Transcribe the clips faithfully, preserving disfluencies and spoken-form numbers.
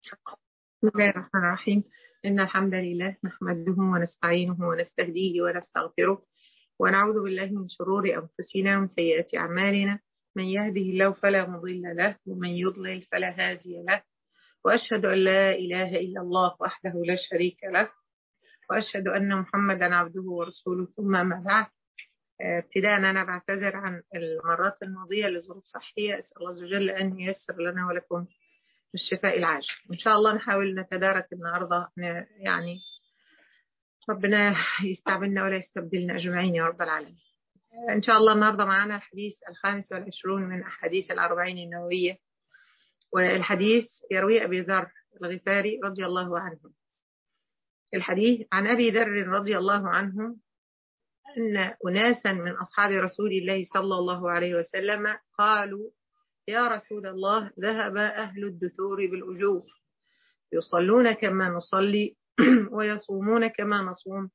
بسم الله الرحمن الرحيم. إن الحمد لله نحمده ونستعينه ونستهديه ونستغفره ونعوذ بالله من شرور أنفسنا ومن سيئات أعمالنا. من يهده الله فلا مضل له ومن يضلل فلا هادي له، وأشهد أن لا إله إلا الله وحده لا شريك له، وأشهد أن محمدا عبده ورسوله. ثم ما بعد، ابتداء أنا بعتذر عن المرات الماضية لظروف صحية، أسأل الله عز وجل أن ييسر لنا ولكم بالشفاء العاجل. إن شاء الله نحاول نتدارك النهاردة، يعني ربنا يستعملنا ولا يستبدلنا أجمعين يا رب العالمين. إن شاء الله النهاردة معنا الحديث الخامس والعشرون من أحاديث الأربعين النووية، والحديث يروي أبي ذر الغفاري رضي الله عنه. الحديث عن أبي ذر رضي الله عنه أن أناسا من أصحاب رسول الله صلى الله عليه وسلم قالوا: يا رسول الله، ذهب أهل الدثور بالأجور، يصلون كما نصلي ويصومون كما نصوم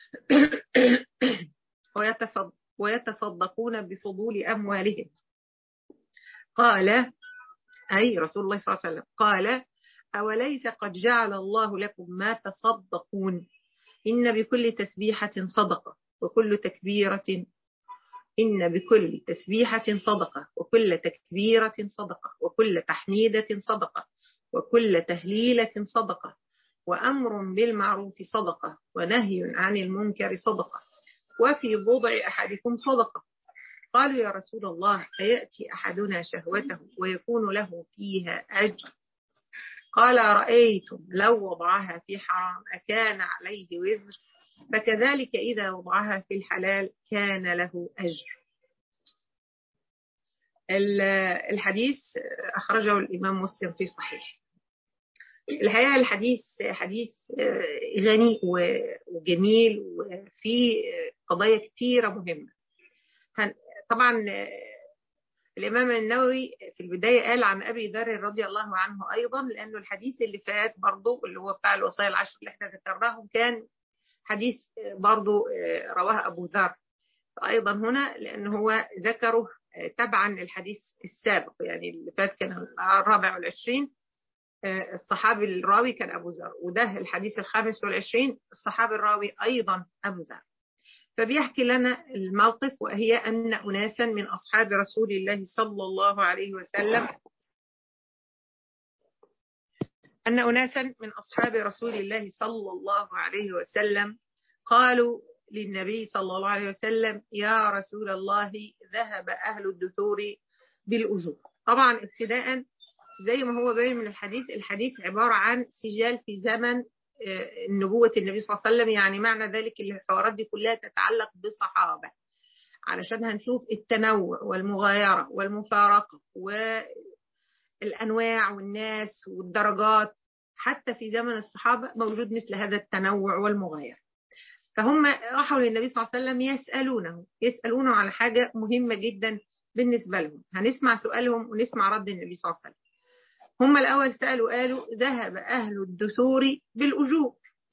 ويتصدقون بفضول أموالهم. قال، أي رسول الله صلى الله عليه وسلم، قال: أوليس قد جعل الله لكم ما تصدقون؟ إن بكل تسبيحة صدقة وكل تكبيرة إن بكل تسبيحة صدقة وكل تكبيرة صدقة وكل تحميدة صدقة وكل تهليلة صدقة، وأمر بالمعروف صدقة ونهي عن المنكر صدقة، وفي بضع أحدكم صدقة. قالوا: يا رسول الله، أيأتي أحدنا شهوته ويكون له فيها أجر؟ قال: رأيتم لو وضعها في حرام أكان عليه وزر؟ فكذلك إذا وضعها في الحلال كان له أجر. الحديث أخرجه الإمام مسلم في صحيح. الحقيقة الحديث حديث غني وجميل وفي قضايا كتيرة مهمة. طبعا الإمام النووي في البداية قال عن أبي ذر رضي الله عنه أيضا، لأنه الحديث اللي فات برضو اللي هو بتاع الوصايا العشر اللي احنا ذكرناهم كان حديث برضو رواه أبو ذر أيضا هنا، لأنه هو ذكره تبعا الحديث السابق، يعني اللي فات كان الرابع والعشرين، الصحابي الراوي كان أبو ذر، وده الحديث الخامس والعشرين الصحابي الراوي أيضا أبو ذر. فبيحكي لنا الموقف، وهي أن أناسا من أصحاب رسول الله صلى الله عليه وسلم أن أناسا من أصحاب رسول الله صلى الله عليه وسلم قالوا للنبي صلى الله عليه وسلم: يا رسول الله، ذهب أهل الدثور بالأجور. طبعا ابتداء زي ما هو باين من الحديث، الحديث عبارة عن سجال في زمن نبوة النبي صلى الله عليه وسلم، يعني معنى ذلك الحوارات دي كلها تتعلق بصحابة، علشان هنشوف التنوع والمغايرة والمفارقة والأنواع والناس والدرجات. حتى في زمن الصحابة موجود مثل هذا التنوع والمغايرة. فهم راحوا للنبي صلى الله عليه وسلم يسألونه يسألونه على حاجة مهمة جدا بالنسبة لهم. هنسمع سؤالهم ونسمع رد النبي صلى الله عليه وسلم. هم الأول سألوا، قالوا: ذهب أهل الدثور بالأجور،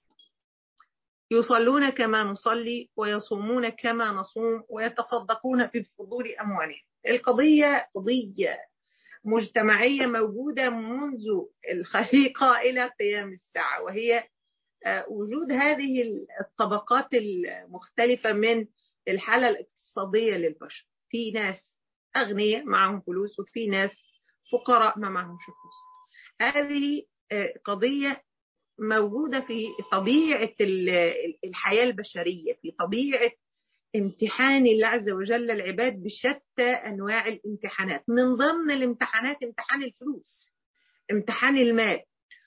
يصلون كما نصلي ويصومون كما نصوم ويتصدقون بفضول أموالهم. القضية قضية مجتمعية موجودة منذ الخليقة إلى قيام الساعة، وهي وجود هذه الطبقات المختلفة من الحالة الاقتصادية للبشر. في ناس أغنياء معهم فلوس، وفي ناس فقراء ما معهم فلوس. هذه قضية موجودة في طبيعة الحياة البشرية، في طبيعة امتحان الله عز وجل العباد بشتى أنواع الامتحانات. من ضمن الامتحانات امتحان الفلوس، امتحان المال.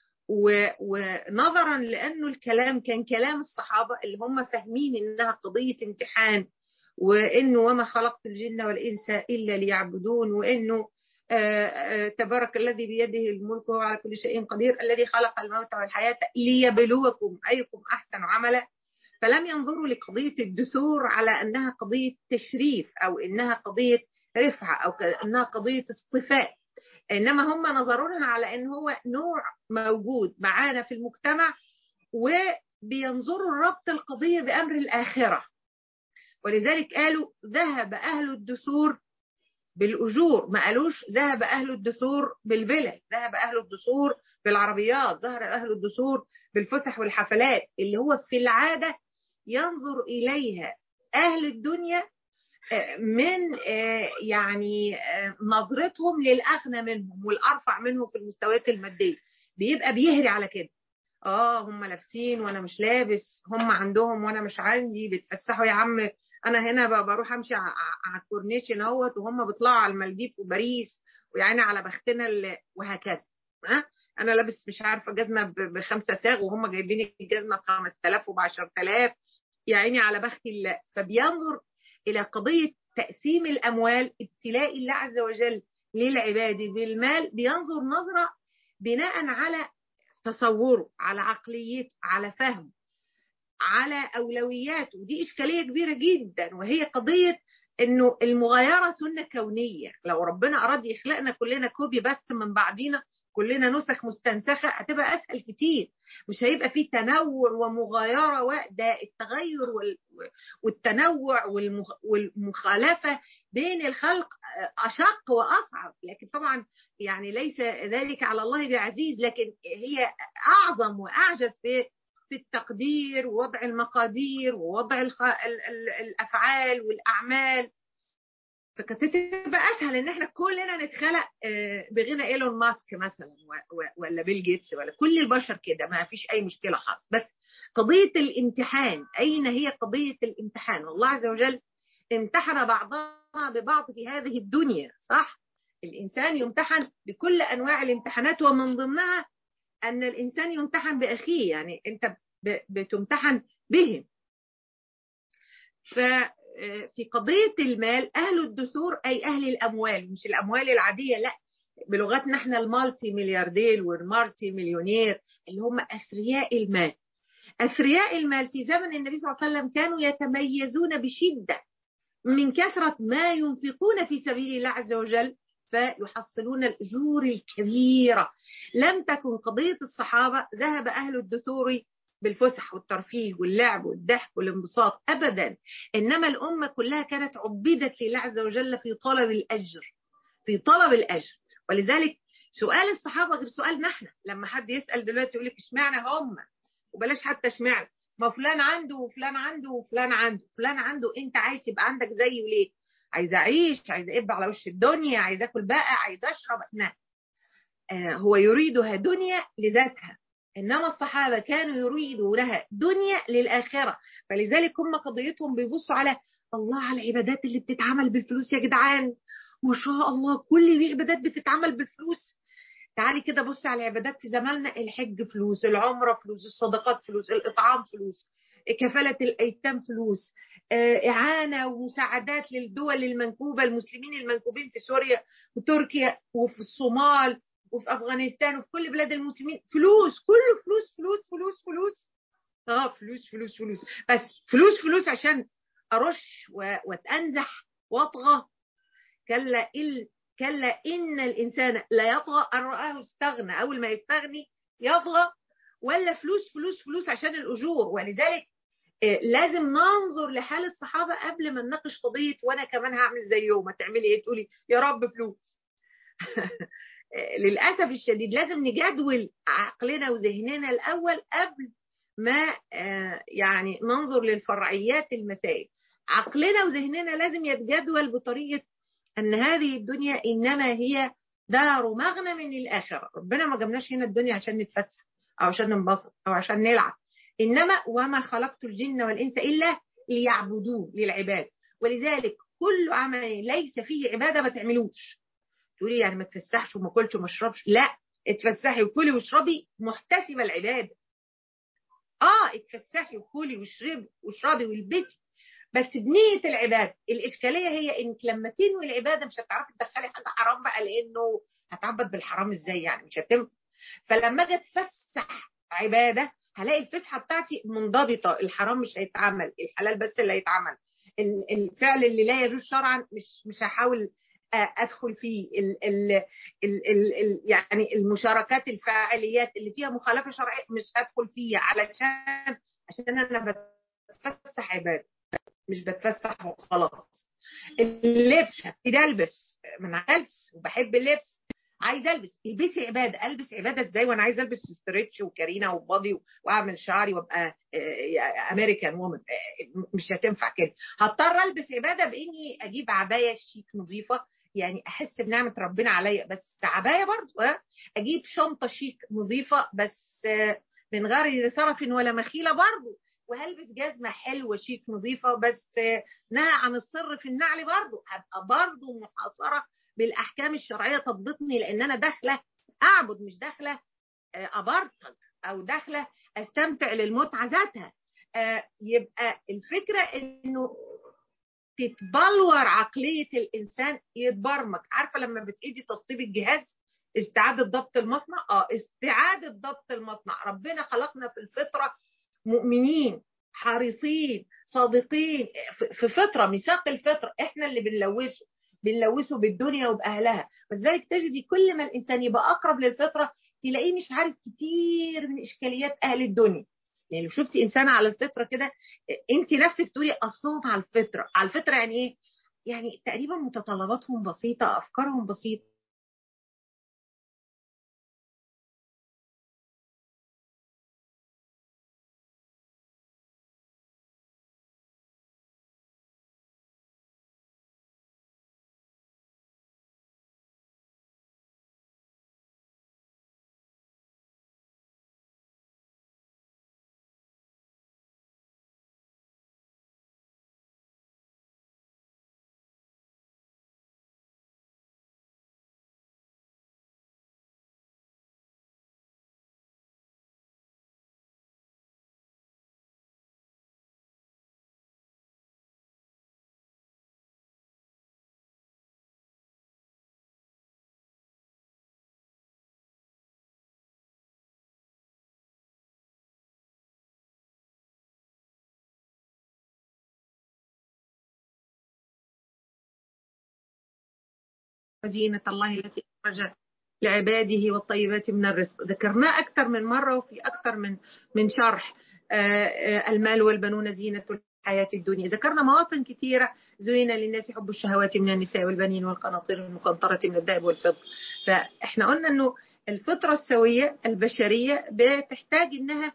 ونظرا لأنه الكلام كان كلام الصحابة اللي هم فاهمين إنها قضية امتحان، وإنه وما خلقت الجن والإنس إلا ليعبدون، وإنه آآ آآ تبارك الذي بيده الملك وهو على كل شيء قدير، الذي خلق الموت والحياة ليبلوكم أيكم أحسن عملا. فلم ينظروا لقضية الدثور على أنها قضية تشريف أو إنها قضية رفعة أو إنها قضية اصطفاء، إنما هم نظروا لها على أن هو نوع موجود معانا في المجتمع، وبينظروا ربط القضية بأمر الآخرة. ولذلك قالوا: ذهب أهل الدثور بالاجور، ما قالوش ذهب اهل الدثور بالفلل، ذهب اهل الدثور بالعربيات، ظهر اهل الدثور بالفسح والحفلات اللي هو في العاده ينظر اليها اهل الدنيا من يعني نظرتهم للاغنى منهم والارفع منهم في المستويات الماديه، بيبقى بيهري على كده. اه هم لابسين وانا مش لابس، هم عندهم وانا مش عندي، بيتفسحوا يا عم، انا هنا بروح امشي على الكورنيش اهوت وهم بيطلعوا على المالديف وباريس، ويعني على بختنا اللي وهكذا. ها انا لابس مش عارفه جزمه بخمسه ساغ وهم جايبين الجزمه ب خمسة آلاف وب عشرة آلاف، يا عيني على بختي الله. فبينظر الى قضيه تقسيم الاموال، ابتلاء الله عز وجل للعباد بالمال، بينظر نظره بناء على تصوره، على عقليته، على فهمه، على أولوياته. ودي إشكالية كبيرة جدا، وهي قضية إنه المغايرة سنة كونية. لو ربنا أراد يخلقنا كلنا كوبي بس من بعضينا، كلنا نسخ مستنسخة، هتبقى أسهل كتير، مش هيبقى فيه تنوع ومغايرة. وده التغير والتنوع والمخالفة بين الخلق أشق وأصعب، لكن طبعا يعني ليس ذلك على الله بعزيز، لكن هي أعظم وأعجز في في التقدير ووضع المقادير ووضع الخ... ال... ال... الأفعال والأعمال. فكانت تبقى أسهل إن إحنا كلنا نتخلق بغنى إيلون ماسك مثلا ولا بيل جيتس ولا كل البشر كده، ما فيش أي مشكلة خالص. بس قضية الامتحان، أين هي قضية الامتحان؟ والله عز وجل امتحن بعضنا ببعض في هذه الدنيا، صح؟ الإنسان يمتحن بكل أنواع الامتحانات، ومن ضمنها أن الإنسان يمتحن بأخيه، يعني أنت بتمتحن بهم. ففي قضية المال أهل الدثور أي أهل الأموال، مش الأموال العادية، لا، بلغتنا احنا المالتي ملياردير والمالتي مليونير اللي هم أثرياء المال. أثرياء المال في زمن النبي صلى الله عليه وسلم كانوا يتميزون بشدة من كثرة ما ينفقون في سبيل الله عز وجل، فيحصلون الأجور الكبيرة. لم تكن قضية الصحابة ذهب أهل الدثور بالفسح والترفيه واللعب والضحك والانبساط أبدا، إنما الأمة كلها كانت عبدت لله عز وجل في طلب الأجر، في طلب الأجر. ولذلك سؤال الصحابة غير سؤالنا احنا. لما حد يسأل دلوقتي يقول لك اشمعنى هم، وبلاش حتى اشمعنى، ما فلان عنده وفلان عنده وفلان عنده، فلان عنده، انت عايز تبقى عندك زيه ليه؟ عايز اعيش، عايز ابقى على وش الدنيا، عايز اكل بقى، عايز اشرب. لا، آه هو يريدها دنيا لذاتها، انما الصحابه كانوا يريدوا لها دنيا للاخره. فلذلك هم قضيتهم بيبصوا على الله، على العبادات اللي بتتعمل بالفلوس يا جدعان، ما شاء الله كل دي عبادات بتتعمل بالفلوس. تعالي كده بص على العبادات في زماننا، الحج فلوس، العمره فلوس، الصدقات فلوس، الاطعام فلوس، كفاله الايتام فلوس، اعانه ومساعدات للدول المنكوبه، المسلمين المنكوبين في سوريا وتركيا وفي الصومال وفي افغانستان وفي كل بلاد المسلمين، فلوس، كله فلوس فلوس فلوس فلوس. اه فلوس فلوس فلوس، بس فلوس فلوس عشان ارش واتنزح واطغى. كلا إل كلا إن الإنسان لا يطغى أن رآه استغنى، أول ما يستغني يطغى، ولا فلوس فلوس فلوس عشان الأجور. ولذلك لازم ننظر لحال الصحابة قبل ما نناقش قضية وأنا كمان هعمل زيهم. هتعملي إيه؟ تقولي يا رب فلوس. للأسف الشديد لازم نجدول عقلنا وذهننا الأول قبل ما يعني ننظر للفرعيات المسائل. عقلنا وذهننا لازم يتجدول بطريقة أن هذه الدنيا إنما هي دار مغنم للآخرة. ربنا ما جبناش هنا الدنيا عشان نتفسح أو عشان ننبسط أو عشان نلعب، إنما وما خلقت الجن والإنس إلا ليعبدون، للعباد. ولذلك كل عمل ليس فيه عبادة ما تعملوش. تقولي يعني ما تفسحش وما كلش وما اشربش؟ لا، اتفسحي وكلي واشربي محتسبة العبادة. اه اتفسحي وكلي واشربي واشربي والبسي، بس بنية العبادة. الإشكالية هي إنك لما تنوي العبادة مش هتعرفي تدخلي حاجة حرام بقى، لأنه هتعبد بالحرام إزاي يعني؟ مش هتنفع. فلما أجي أتفسح عبادة هلاقي الفسحة بتاعتي منضبطة، الحرام مش هيتعمل، الحلال بس اللي هيتعمل، الفعل اللي لا يجوز شرعا مش مش هحاول أدخل فيه، ال ال ال ال ال يعني المشاركات الفاعليات اللي فيها مخالفة شرعية مش هدخل فيها، علشان عشان أنا بتفسح عبادة مش بتفسح وخلاص. اللبس هبتدي البس ما انا البس وبحب اللبس، عايزه البس. البسي عباده. البس عباده ازاي وانا عايزه البس ستريتش وكارينا وبادي واعمل شعري وابقى امريكان وومن؟ مش هتنفع كده. هضطر البس عباده باني اجيب عبايه شيك نظيفه، يعني احس بنعمه ربنا عليا، بس عبايه برضه. اجيب شنطه شيك نظيفه بس من غير صرف ولا مخيله برضه. وهلبس جزمه حلوه شيك نظيفه بس نهى عن السر في النعل برضه. هبقى برضه محاصره بالاحكام الشرعيه تضبطني، لان انا داخله اعبد، مش داخله ابرطج او داخله استمتع للمتعه ذاتها. يبقى الفكره انه تتبلور عقليه الانسان، يتبرمج. عارفه لما بتعيدي تسطيب الجهاز، استعاده ضبط المصنع. اه استعاده ضبط المصنع. ربنا خلقنا في الفطره مؤمنين حريصين صادقين، في فطره، ميثاق الفطره احنا اللي بنلوثه بنلوثه بالدنيا وباهلها. ولذلك تجدي كل ما الانسان يبقى اقرب للفطره تلاقيه مش عارف كتير من اشكاليات اهل الدنيا. يعني لو شفتي انسان على الفطره كده انت نفسك تقولي اصلهم على الفطره. على الفطره يعني ايه؟ يعني تقريبا متطلباتهم بسيطه، افكارهم بسيطه. مدينة الله التي أخرج لعباده والطيبات من الرزق. ذكرناه أكثر من مرة وفي أكثر من من شرح. المال والبنون زينة الحياة الدنيا. ذكرنا مواطن كثيرة. زين للناس حب الشهوات من النساء والبنين والقناطير المقنطرة من الذهب والفضة. فإحنا قلنا إنه الفطرة السوية البشرية بتحتاج إنها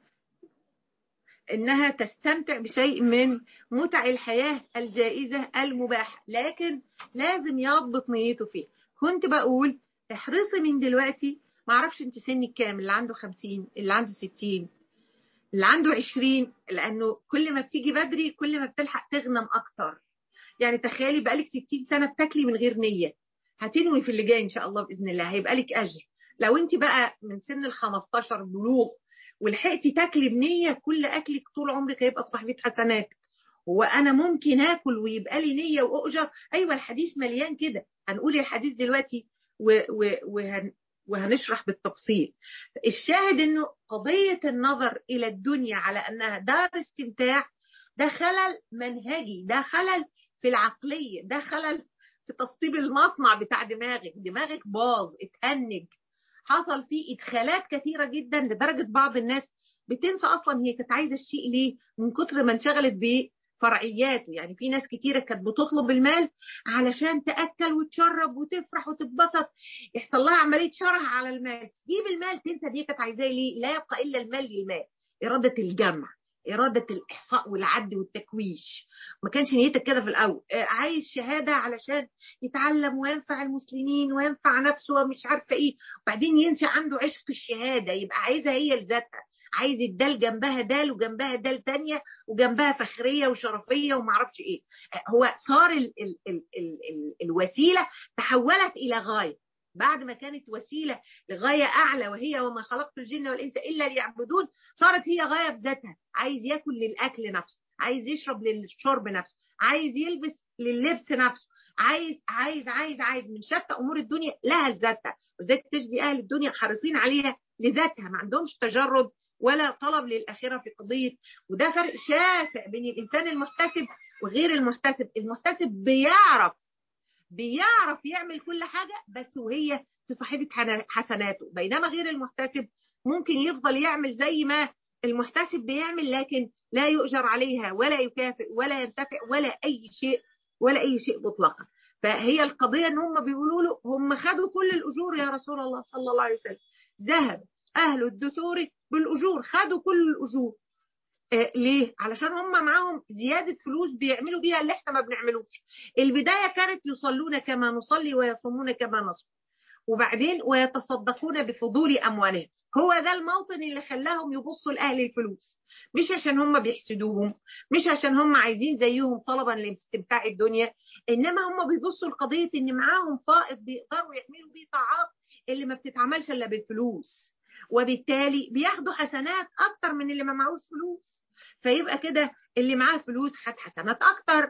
إنها تستمتع بشيء من متع الحياة الجائزة المباحة، لكن لازم يضبط نيته فيه. كنت بقول احرصي من دلوقتي. ما اعرفش انت سنك كام، اللي عنده خمسين، اللي عنده ستين، اللي عنده عشرين، لانه كل ما بتيجي بدري كل ما بتلحق تغنم اكتر. يعني تخيلي بقالك ستين سنة بتاكلي من غير نية، هتنوي في اللي جاي ان شاء الله باذن الله، هيبقى لك اجر. لو انت بقى من سن ال خمستاشر بلوغ ولحقتي تاكلي بنية، كل اكلك طول عمرك هيبقى بصحيفة حسنات. وانا ممكن اكل ويبقى لي نيه واجر. ايوه الحديث مليان كده. هنقول الحديث دلوقتي و و وهن وهنشرح بالتفصيل. الشاهد انه قضيه النظر الى الدنيا على انها دار استمتاع ده خلل منهجي، ده خلل في العقليه، ده خلل في تسطيب المصنع بتاع دماغك. دماغك باظ، اتهنج، حصل فيه ادخالات كثيره جدا لدرجه بعض الناس بتنسى اصلا هي كانت عايزه الشيء ليه من كتر ما انشغلت بيه فرعياته. يعني في ناس كتيرة كانت بتطلب المال علشان تأكل وتشرب وتفرح وتتبسط، يحصل لها عملية شره على المال، تجيب المال تنسى دي كانت عايزاه ليه. لا يبقى إلا المال للمال، إرادة الجمع، إرادة الإحصاء والعد والتكويش. ما كانش نيتك كده في الأول. عايز شهادة علشان يتعلم وينفع المسلمين وينفع نفسه ومش عارفة إيه، وبعدين ينشأ عنده عشق الشهادة، يبقى عايزها هي لذاتها، عايز الدال جنبها دال وجنبها دال تانية وجنبها فخرية وشرفية ومعرفش ايه. هو صار ال ال ال ال ال الوسيلة تحولت إلى غاية، بعد ما كانت وسيلة لغاية أعلى وهي وما خلقت الجن والإنس إلا ليعبدون، صارت هي غاية بذاتها. عايز يأكل للأكل نفسه، عايز يشرب للشرب نفسه، عايز يلبس لللبس نفسه، عايز عايز عايز عايز من شتى أمور الدنيا لها ذاتها. وذلك تجدي أهل الدنيا حريصين عليها لذاتها، ما عندهمش تجرد ولا طلب للآخرة في قضية. وده فرق شاسع بين الإنسان المحتسب وغير المحتسب. المحتسب بيعرف بيعرف يعمل كل حاجة بس وهي في صحيفة حسناته، بينما غير المحتسب ممكن يفضل يعمل زي ما المحتسب بيعمل لكن لا يؤجر عليها ولا يكافئ ولا ينتفع ولا أي شيء ولا أي شيء مطلقا. فهي القضية ان هم بيقولوا له هم خدوا كل الأجور يا رسول الله صلى الله عليه وسلم، ذهب أهل الدثور بالأجور، خدوا كل الأجور. آه ليه؟ علشان هم معاهم زيادة فلوس بيعملوا بيها اللي احنا ما بنعملوش. البداية كانت يصلون كما نصلي ويصومون كما نصوم، وبعدين ويتصدقون بفضول أموالهم. هو ده الموطن اللي خلاهم يبصوا لأهل الفلوس، مش عشان هم بيحسدوهم، مش عشان هم عايزين زيهم طلبا لاستمتاع الدنيا، إنما هم بيبصوا لقضية إن معاهم فائض بيقدروا يعملوا بيه طاعات اللي ما بتتعملش إلا بالفلوس، وبالتالي بياخدوا حسنات أكتر من اللي ما معهوش فلوس. فيبقى كده اللي معاه فلوس خد حسنات أكتر.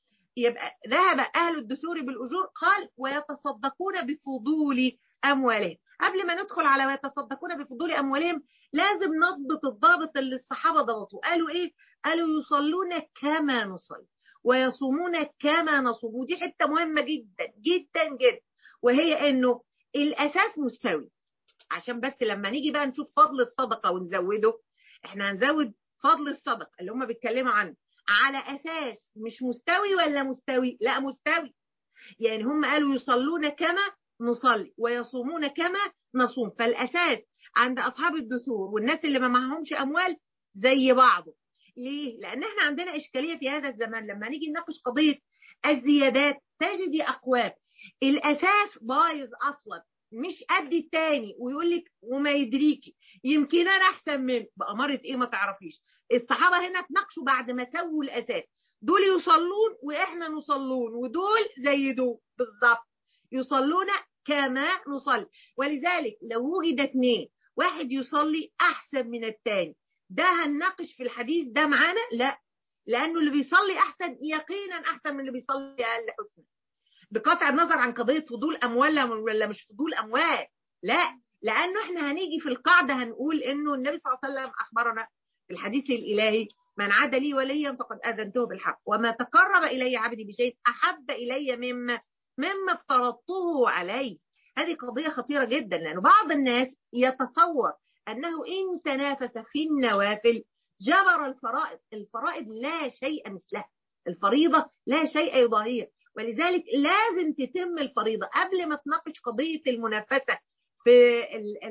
يبقى ذهب أهل الدثور بالأجور، قال ويتصدقون بفضول أموالهم. قبل ما ندخل على ويتصدقون بفضول أموالهم لازم نضبط الضابط اللي الصحابة ضبطوا. قالوا إيه؟ قالوا يصلون كما نصلي ويصومون كما نصوم. ودي حتة مهمة جدا جدا جدا، وهي إنه الأساس مستوي. عشان بس لما نيجي بقى نشوف فضل الصدقة ونزوده، إحنا هنزود فضل الصدقة اللي هم بيتكلموا عنه على أساس مش مستوي ولا مستوي، لا مستوي. يعني هم قالوا يصلون كما نصلي ويصومون كما نصوم، فالأساس عند أصحاب الدثور والناس اللي ما معهمش أموال زي بعضه. ليه؟ لأن احنا عندنا إشكالية في هذا الزمان لما نيجي نناقش قضية الزيادات، تجدي أقوام الأساس بايظ أصلا مش قد التاني، ويقول لك وما يدريكي يمكن انا احسن منه. بأمارة ايه ما تعرفيش. الصحابه هنا اتناقشوا بعد ما سووا الاساس، دول يصلون واحنا نصلون، ودول زي دول بالظبط يصلون كما نصلي. ولذلك لو وجد اثنين واحد يصلي احسن من الثاني، ده هنناقش في الحديث ده معانا؟ لا، لانه اللي بيصلي احسن يقينا احسن من اللي بيصلي اقل حسنا، بقطع النظر عن قضية فضول أموال ولا مش فضول أموال. لا، لأنه إحنا هنيجي في القاعدة هنقول إنه النبي صلى الله عليه وسلم أخبرنا في الحديث الإلهي من عاد لي وليا فقد آذنته بالحق، وما تقرب إلي عبدي بشيء أحب إلي مما مما افترضته عليه. هذه قضية خطيرة جدا، لأنه بعض الناس يتصور أنه إن تنافس في النوافل جبر الفرائض. الفرائض لا شيء مثلها، الفريضة لا شيء يضاهيها، ولذلك لازم تتم الفريضة قبل ما تناقش قضية المنافسة في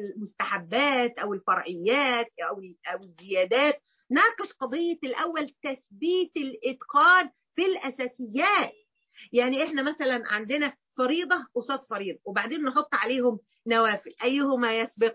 المستحبات أو الفرعيات أو الزيادات. ناقش قضية الأول تثبيت الإتقان في الأساسيات. يعني إحنا مثلا عندنا فريضة قصاد فريضة وبعدين نحط عليهم نوافل، أيهما يسبق؟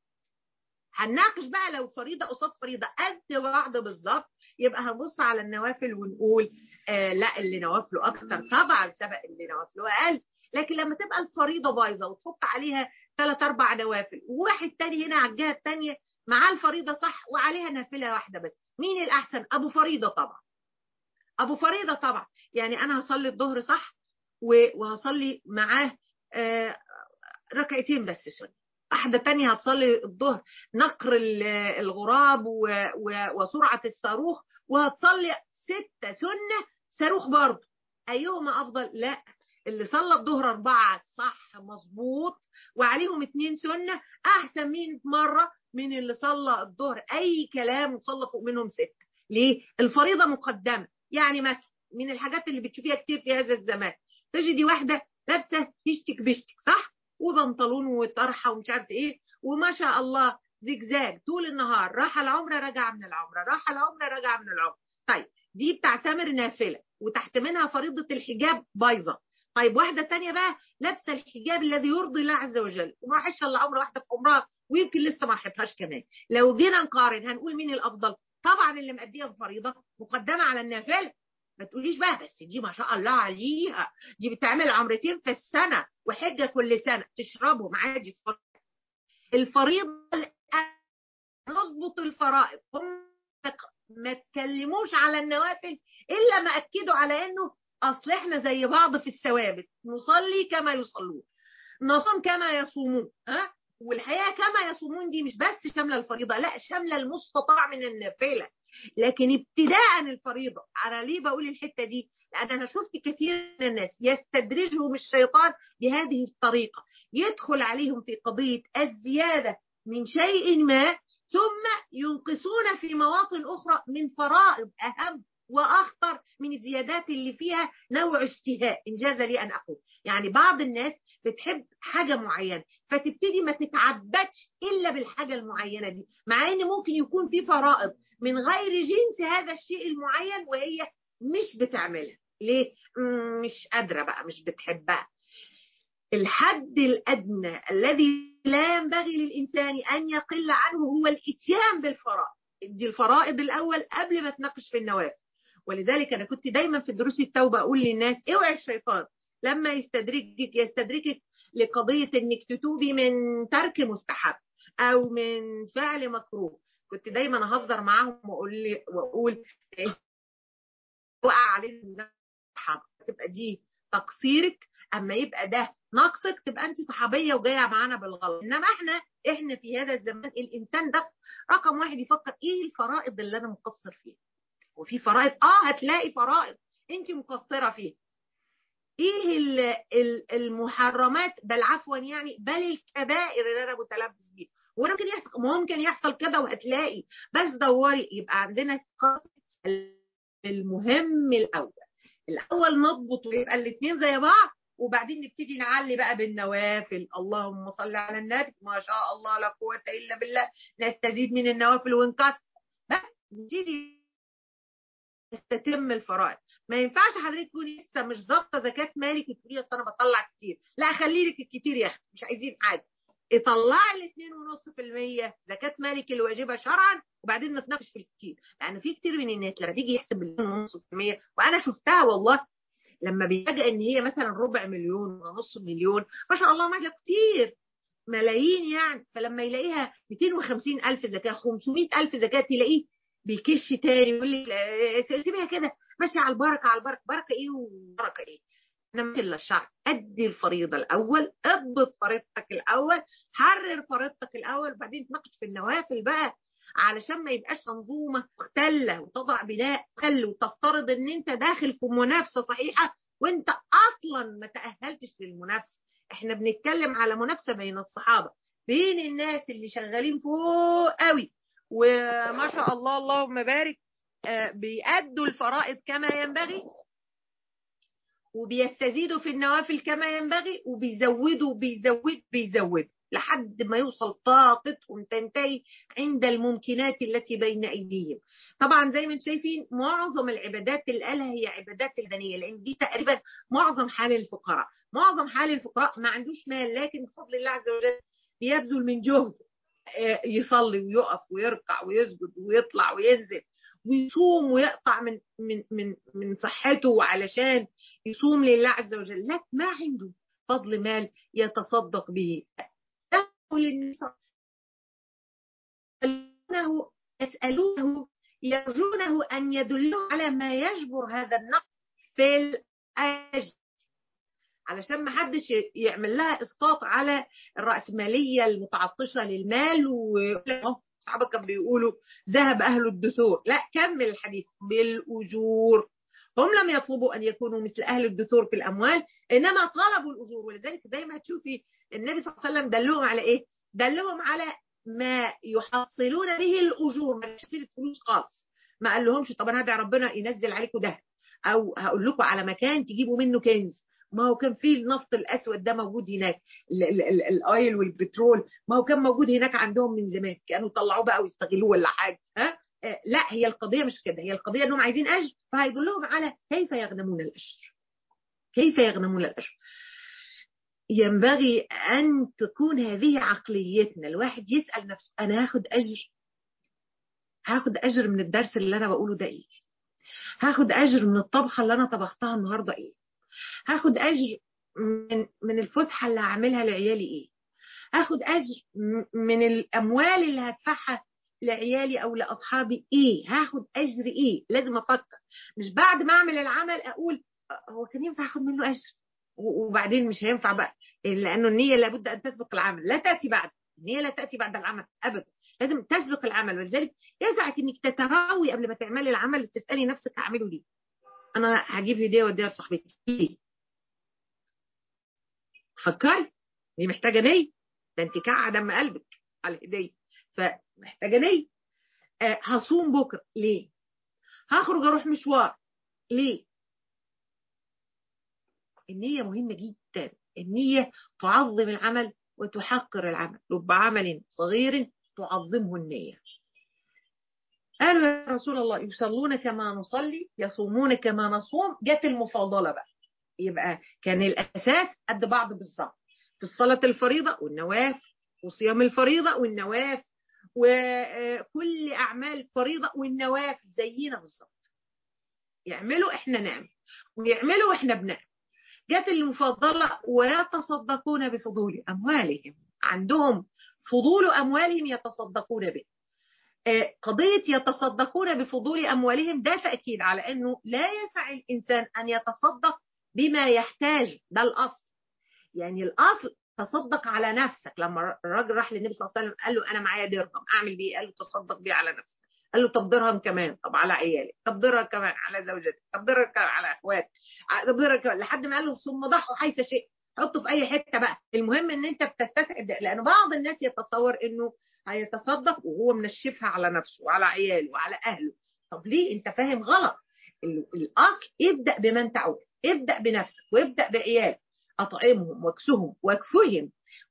هنناقش بقى لو فريضة قصاد فريضة قد بعض بالظبط، يبقى هنبص على النوافل ونقول آه لا اللي نوافله أكتر طبعا سبق اللي نوافله أقل. لكن لما تبقى الفريضة بايظة وتحط عليها ثلاث أربع نوافل، وواحد تاني هنا على الجهة التانية مع الفريضة صح وعليها نافلة واحدة بس، مين الأحسن؟ أبو فريضة طبعا، أبو فريضة طبعا. يعني أنا هصلي الظهر صح وهصلي معاه آه ركعتين بس سنة، واحدة تانية هتصلي الظهر نقر الغراب وسرعة الصاروخ وهتصلي ستة سنة صاروخ برضه. أيهما أفضل؟ لا، اللي صلى الظهر أربعة صح مظبوط وعليهم اتنين سنة أحسن مية مرة من اللي صلى الظهر أي كلام وصلى فوق منهم ستة. ليه؟ الفريضة مقدمة. يعني مثلا من الحاجات اللي بتشوفيها كتير في هذا الزمان تجدي واحدة لابسة تشتك بشتك صح؟ وبنطلون وطرحه ومش عارف ايه، وما شاء الله زجزاج طول النهار، راح العمره رجع من العمره، راح العمره رجع من العمره. طيب دي بتعتبر نافله وتحت منها فريضه الحجاب بايظه. طيب واحده ثانيه بقى لابسه الحجاب الذي يرضي الله عز وجل وما راحتش الا عمره واحده في عمرها ويمكن لسه ما راحتهاش كمان. لو جينا نقارن هنقول مين الافضل؟ طبعا اللي مأديه الفريضه مقدمه على النافله. ما تقوليش بقى بس دي ما شاء الله عليها دي بتعمل عمرتين في السنة وحجة كل سنة تشربهم عادي. الفريضة نضبط الفرائض، هم ما تكلموش على النوافل إلا ما أكدوا على أنه أصل إحنا زي بعض في الثوابت، نصلي كما يصلون نصوم كما يصومون. ها؟ والحقيقة كما يصومون دي مش بس شاملة الفريضة، لا شاملة المستطاع من النافلة، لكن ابتداء الفريضة. أنا ليه بقول الحتة دي؟ لأن أنا شفت كثير من الناس يستدرجهم الشيطان بهذه الطريقة، يدخل عليهم في قضية الزيادة من شيء ما ثم ينقصون في مواطن أخرى من فرائض أهم واخطر من الزيادات اللي فيها نوع اشتهاء، ان جاز لي ان اقول. يعني بعض الناس بتحب حاجه معينه فتبتدي ما تتعبدش الا بالحاجه المعينه دي، مع ان ممكن يكون في فرائض من غير جنس هذا الشيء المعين وهي مش بتعملها. ليه؟ مش قادره بقى، مش بتحبها. الحد الادنى الذي لا ينبغي للانسان ان يقل عنه هو الاتيان بالفرائض. دي الفرائض الاول قبل ما تناقش في النوافل. ولذلك انا كنت دايما في دروس التوبه اقول للناس اوعي الشيطان لما يستدرجك يستدركك لقضيه انك تتوبي من ترك مستحب او من فعل مكروه. كنت دايما اهزر معاهم واقول واقول وقع علينا تبقى دي تقصيرك، اما يبقى ده نقصك تبقى انت صحابيه وجايه معانا بالغلط. انما احنا احنا في هذا الزمان الانسان ده رقم واحد يفكر ايه الفرائض اللي انا مقصر فيها. وفي فرائض اه هتلاقي فرائض انت مقصره فيها. ايه المحرمات بل عفوا يعني بل الكبائر اللي انا متلبس بيها. وممكن يحصل ممكن يحصل كده وهتلاقي، بس دوري. يبقى عندنا المهم الاول الاول نضبط ويبقى الاثنين زي بعض، وبعدين نبتدي نعلي بقى بالنوافل. اللهم صل على النبي، ما شاء الله لا قوه الا بالله، نستزيد من النوافل ونكثر. بس نبتدي تتم الفرائض. ما ينفعش حضرتك تكوني لسه مش ظابطه زكاه مالك وتقولي اصل انا بطلع كتير. لا خلي لك الكتير يا اختي، مش عايزين حاجه. اطلع ال اثنين فاصلة خمسة بالمية زكاه مالك الواجبه شرعا، وبعدين نتناقش في الكتير. لان يعني في كتير من الناس لما تيجي يحسب ال اثنين فاصلة خمسة بالمية، وانا شفتها والله، لما بيفاجئ ان هي مثلا ربع مليون ونص مليون، ما شاء الله مبلغ كتير، ملايين يعني. فلما يلاقيها مئتين وخمسين ألف زكاه، خمسمائة ألف زكاه، تلاقيه بيكش تاني يقول لي سيبيها كده ماشي على البركه على البركه. بركه ايه وبركه ايه؟ انما الا الشرع. ادي الفريضه الاول، اضبط فريضتك الاول، حرر فريضتك الاول، وبعدين تناقش في النوافل بقى، علشان ما يبقاش منظومه مختله وتضع بناء خل وتفترض ان انت داخل في منافسه صحيحه وانت اصلا ما تاهلتش للمنافسه. احنا بنتكلم على منافسه بين الصحابه، بين الناس اللي شغالين فوق قوي وما شاء الله اللهم بارك بيأدوا الفرائض كما ينبغي، وبيستزيدوا في النوافل كما ينبغي، وبيزودوا بيزود بيزود لحد ما يوصل طاقتهم تنتهي عند الممكنات التي بين أيديهم. طبعا زي ما انتم شايفين معظم العبادات اللي قالها هي عبادات البدنية، لأن دي تقريبا معظم حال الفقراء. معظم حال الفقراء ما عندوش مال، لكن بفضل الله عز وجل بيبذل من جهده، يصلي ويقف ويركع ويسجد ويطلع وينزل ويصوم ويقطع من من من من صحته علشان يصوم لله عز وجل، لكن ما عنده فضل مال يتصدق به. يسألونه يرجونه أن يدلوا على ما يجبر هذا النقص في الأجر، علشان ما حدش يعمل لها اسقاط على الرأسمالية المتعطشة للمال. والصحابة كانوا بيقولوا ذهب أهل الدثور. لا، كمل الحديث بالأجور. هم لم يطلبوا أن يكونوا مثل أهل الدثور في الأموال، إنما طلبوا الأجور. ولذلك دايما تشوفي النبي صلى الله عليه وسلم دلهم على إيه؟ دلهم على ما يحصلون به الأجور، ما يشتري فلوس خالص. ما قال لهمش طب أنا هدعي ربنا ينزل عليكم ده، أو هقول لكم على مكان تجيبوا منه كنز. ما هو كان فيه النفط الأسود ده موجود هناك، الأويل والبترول، ما هو كان موجود هناك عندهم من زمان، كانوا طلعوه بقى ويستغلوه ولا حاجة. ها؟ آه لا، هي القضية مش كده، هي القضية أنهم عايزين أجر، فهيدلهم على كيف يغنمون الأجر. كيف يغنمون الأجر؟ ينبغي أن تكون هذه عقليتنا. الواحد يسأل نفسه أنا هاخد أجر؟ هاخد أجر من الدرس اللي أنا بقوله ده إيه؟ هاخد أجر من الطبخة اللي أنا طبختها النهاردة إيه؟ هاخد أجر من من الفسحة اللي هعملها لعيالي إيه؟ هاخد أجر من الأموال اللي هدفعها لعيالي أو لأصحابي إيه؟ هاخد أجر إيه؟ لازم أفكر، مش بعد ما أعمل العمل أقول هو كان ينفع أخد منه أجر، وبعدين مش هينفع بقى، لأنه النية لابد أن تسبق العمل، لا تأتي بعد. النية لا تأتي بعد العمل أبدا، لازم تسبق العمل. ولذلك يسعك إنك تتراوي قبل ما تعملي العمل وتسألي نفسك هعمله ليه؟ أنا هجيب هدية وأديها لصاحبتي ليه؟ فكري، دي محتاجة نية، ده أنت كعة دم قلبك على الهدية، فمحتاجة نية. أه هصوم بكرة ليه؟ هخرج اروح مشوار. ليه؟ النية مهمة جدا. النية تعظم العمل وتحقر العمل. رب عمل صغير تعظمه النية. قالوا يا رسول الله يصلون كما نصلي يصومون كما نصوم. جت المفاضلة بقى، يبقى كان الأساس قد بعض بالظبط في الصلاة الفريضة والنوافل، وصيام الفريضة والنوافل، وكل أعمال فريضة والنوافل زينا بالظبط. يعملوا إحنا نعمل، ويعملوا إحنا بنعمل. جت المفضلة ويتصدقون بفضول أموالهم. عندهم فضول أموالهم يتصدقون به. قضية يتصدقون بفضول أموالهم ده تأكيد على أنه لا يسع الإنسان أن يتصدق بما يحتاج. ده الأصل. يعني الأصل تصدق على نفسك. لما الراجل راح للنبي صلى الله عليه وسلم قال له أنا معايا درهم أعمل بيه؟ قال له تصدق بيه على نفسك. قال له طب درهم كمان، طب على عيالك، طب درهم كمان على زوجتك، طب درهم كمان على اخواتك، طب درهم كمان، لحد ما قال له ثم ضحوا حيث شئت. حطه في اي حته بقى، المهم ان انت بتتسع. لان بعض الناس يتصور انه هيتصدق وهو منشفها على نفسه وعلى عياله وعلى اهله. طب ليه؟ انت فاهم غلط. الاصل ابدا بمن تعود، ابدا بنفسك وابدا بعيالك، اطعمهم واكسهم واكفهم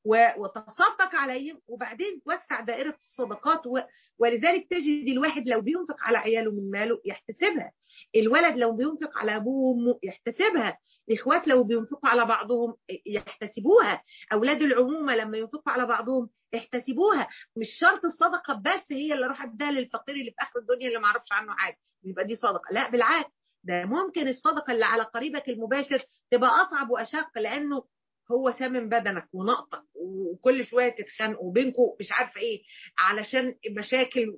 وتصدق عليهم، وبعدين وسع دائره الصدقات. ولذلك تجد الواحد لو بينفق على عياله من ماله يحتسبها، الولد لو بينفق على ابوه وامه يحتسبها، الاخوات لو بينفقوا على بعضهم يحتسبوها، اولاد العمومه لما ينفقوا على بعضهم يحتسبوها. مش شرط الصدقه بس هي اللي راح اديها للفقير اللي في اخر الدنيا اللي ما عرفش عنه حاجه يبقى دي صدقه، لا بالعكس. ده ممكن الصدقه اللي على قريبك المباشر تبقى اصعب واشق، لانه هو سامن بدنك ونقطك وكل شويه تتخانقوا بينكم مش عارفه ايه علشان مشاكل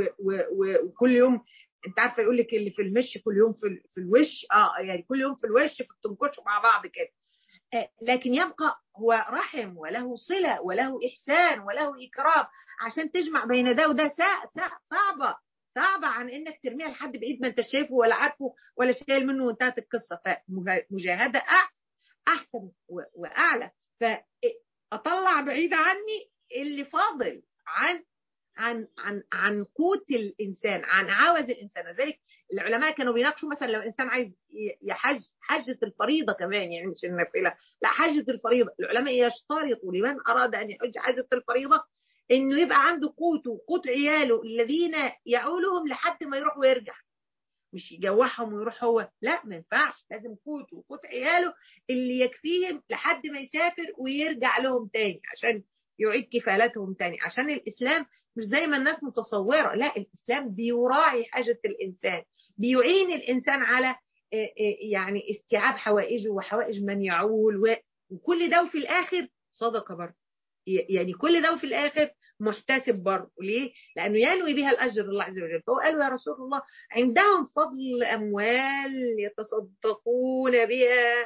وكل يوم. انت عارفه يقول لك اللي في المش كل يوم في, في الوش. اه يعني كل يوم في الوش بتنكشوا مع بعض كده. آه لكن يبقى هو رحم وله صله وله احسان وله اكرام عشان تجمع بين ده وده. صعبه صعبه عن انك ترميها لحد بعيد ما انت شايفه ولا عارفه ولا شايل منه وانتهت القصه. فمجاهده احسن احسن واعلى. فاطلع بعيد عني اللي فاضل عن عن عن عن قوت الانسان، عن عوز الانسان. لذلك العلماء كانوا بيناقشوا مثلا لو انسان عايز يحج حجه الفريضه كمان، يعني مش النافله، لا حجه الفريضه. العلماء يشترطوا لمن اراد ان يحج حجه الفريضه انه يبقى عنده قوته وقوت عياله الذين يعولهم لحد ما يروح ويرجع، مش يجوعهم ويروح هو. لا ما ينفعش، لازم قوته وقوت عياله اللي يكفيهم لحد ما يسافر ويرجع لهم تاني عشان يعيد كفالتهم تاني. عشان الاسلام مش زي ما الناس متصوره، لا الاسلام بيراعي حاجه الانسان، بيعين الانسان على يعني استيعاب حوائجه وحوائج من يعول، وكل ده وفي الاخر صدقه برضه. يعني كل ده وفي الاخر محتسب برضه. ليه؟ لانه ينوي بها الاجر الله عز وجل. فهو قالوا يا رسول الله عندهم فضل اموال يتصدقون بها.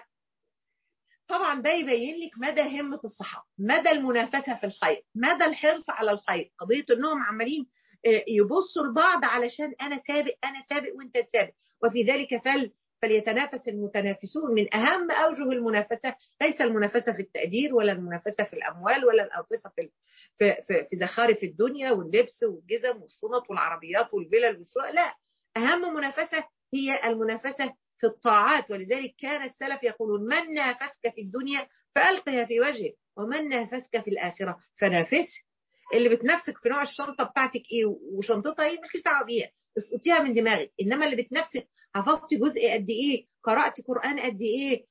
طبعا ده يبين لك مدى همه الصحابه، مدى المنافسه في الخير، مدى الحرص على الخير. قضيه انهم عمالين يبصوا لبعض علشان انا سابق انا سابق وانت سابق. وفي ذلك فل فليتنافس المتنافسون. من اهم اوجه المنافسه ليس المنافسه في التقدير ولا المنافسه في الاموال ولا المنافسه في في في, في زخارف الدنيا واللبس والجزم والشنط والعربيات والفلل والشقق. لا، اهم منافسه هي المنافسه في الطاعات. ولذلك كان السلف يقولون من نافسك في الدنيا فالقها في وجهه ومن نافسك في الاخره فنافسه. اللي بتنافسك في نوع الشنطه بتاعتك ايه وشنطتها ايه مالكيش دعوه بيها، اسقطيها من دماغك. انما اللي بتنافسك حفظتي جزء قد ايه، قراتي قران قد ايه،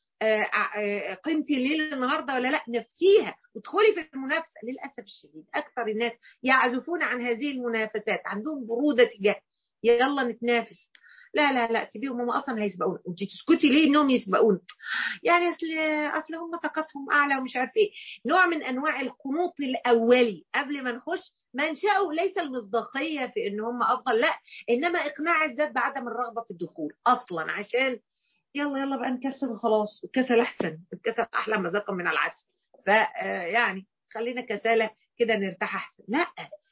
قيمتي الليل النهارده ولا لا، نفسيها وادخلي في المنافسه. للاسف الشديد اكثر الناس يعزفون عن هذه المنافسات، عندهم بروده تجاه يلا نتنافس. لا لا لا سيبيهم، هم اصلا هيسبقون. انت تسكتي ليه انهم يسبقون؟ يعني اصل اصل هم طاقتهم اعلى ومش عارف ايه. نوع من انواع القنوط الاولي قبل ما نخش منشأه ليس المصداقيه في ان هم افضل، لا، انما اقناع الذات بعدم الرغبه في الدخول اصلا، عشان يلا يلا بقى نكسل وخلاص. الكسل احسن، الكسل احلى مذاقا من العسل. فيعني خلينا كسالى كده نرتاح احسن. لا،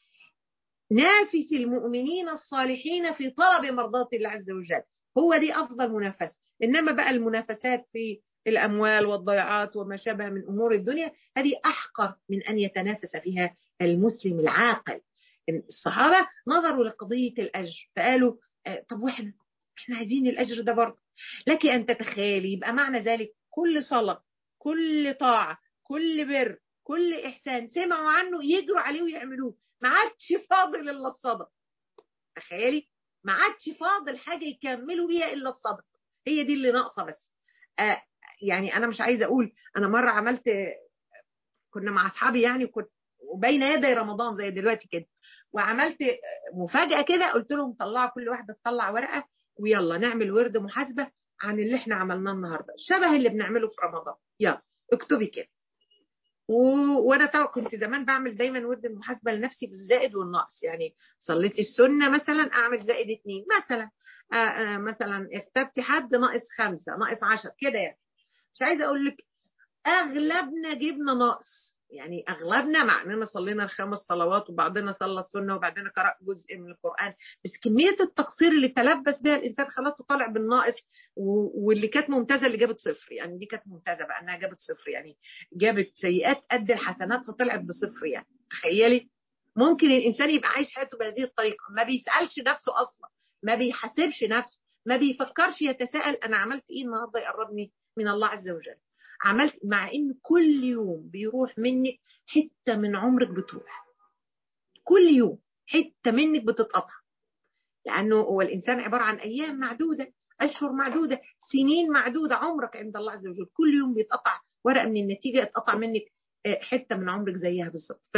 نافس المؤمنين الصالحين في طلب مرضات الله عز وجل، هو دي افضل منافسه. انما بقى المنافسات في الاموال والضيعات وما شابه من امور الدنيا هذه احقر من ان يتنافس فيها المسلم العاقل. الصحابه نظروا لقضيه الاجر فقالوا آه طب واحنا احنا عايزين الاجر ده برضه. لك ان تتخيلي يبقى معنى ذلك كل صلاه، كل طاعه، كل بر، كل احسان سمعوا عنه يجروا عليه ويعملوه، ما عادش فاضل الا الصدقه. تخيلي، ما عادش فاضل حاجه يكملوا بيها الا الصدقه، هي دي اللي ناقصه بس. آه يعني انا مش عايزه اقول، انا مره عملت، كنا مع اصحابي يعني، كنت وبين يدي رمضان زي دلوقتي كده، وعملت مفاجاه كده، قلت لهم طلعوا كل واحده تطلع ورقه ويلا نعمل ورد محاسبه عن اللي احنا عملناه النهارده شبه اللي بنعمله في رمضان، يلا اكتبي كده. و... وانا طبعا كنت زمان بعمل دايما ورد المحاسبه لنفسي بالزائد والنقص، يعني صليتي السنه مثلا اعمل زائد اتنين مثلا، آآ آآ مثلا اغتبتي حد ناقص خمسه، ناقص عشرة كده يعني. مش عايزه اقول لك اغلبنا جبنا ناقص، يعني اغلبنا مع اننا صلينا الخمس صلوات وبعضنا صلى السنه وبعدين قرأ جزء من القران، بس كميه التقصير اللي تلبس بها الانسان خلاص وطالع بالناقص. واللي كانت ممتازه اللي جابت صفر، يعني دي كانت ممتازه بقى انها جابت صفر، يعني جابت سيئات قد الحسنات فطلعت بصفر. يعني تخيلي، ممكن الانسان يبقى عايش حياته بهذه الطريقه، ما بيسالش نفسه اصلا، ما بيحاسبش نفسه، ما بيفكرش يتساءل انا عملت ايه النهارده يقربني من الله عز وجل. عملت، مع ان كل يوم بيروح منك حته من عمرك بتروح، كل يوم حته منك بتتقطع، لانه هو الانسان عباره عن ايام معدوده، اشهر معدوده، سنين معدوده، عمرك عند الله عز وجل كل يوم بيتقطع ورقه من النتيجه، اتقطع منك حته من عمرك زيها بالظبط. ف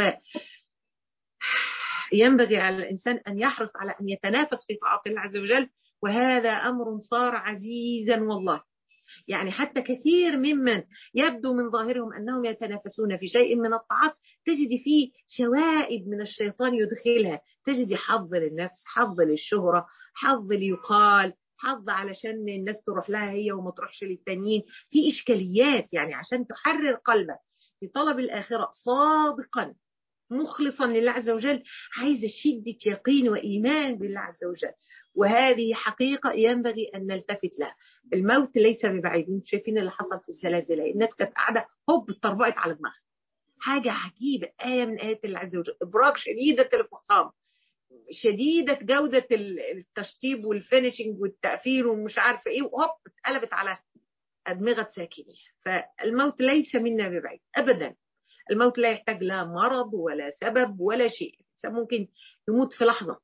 ينبغي على الانسان ان يحرص على ان يتنافس في طاعه الله عز وجل، وهذا امر صار عزيزا والله. يعني حتى كثير ممن يبدو من ظاهرهم أنهم يتنافسون في شيء من الطاعات تجد فيه شوائب من الشيطان يدخلها، تجد حظ للنفس، حظ للشهرة، حظ ليقال، حظ علشان الناس تروح لها هي وما تروحش للتانيين، في إشكاليات. يعني عشان تحرر قلبك في طلب الآخرة صادقا مخلصا لله عز وجل، عايزة شدة يقين وإيمان بالله عز وجل، وهذه حقيقة ينبغي أن نلتفت لها. الموت ليس ببعيد، انتم شايفين اللي حصل في الزلازل، الناس كانت قاعدة هوب اتطربقت على دماغها، حاجة عجيبة، آية من آيات الله عز وجل، إبراج شديدة الفخام، شديدة جودة التشطيب والفينيشنج والتقفيل ومش عارفة إيه، وهوب اتقلبت على أدمغة ساكنين. فالموت ليس منا ببعيد أبدا، الموت لا يحتاج لا مرض ولا سبب ولا شيء، ممكن يموت في لحظة.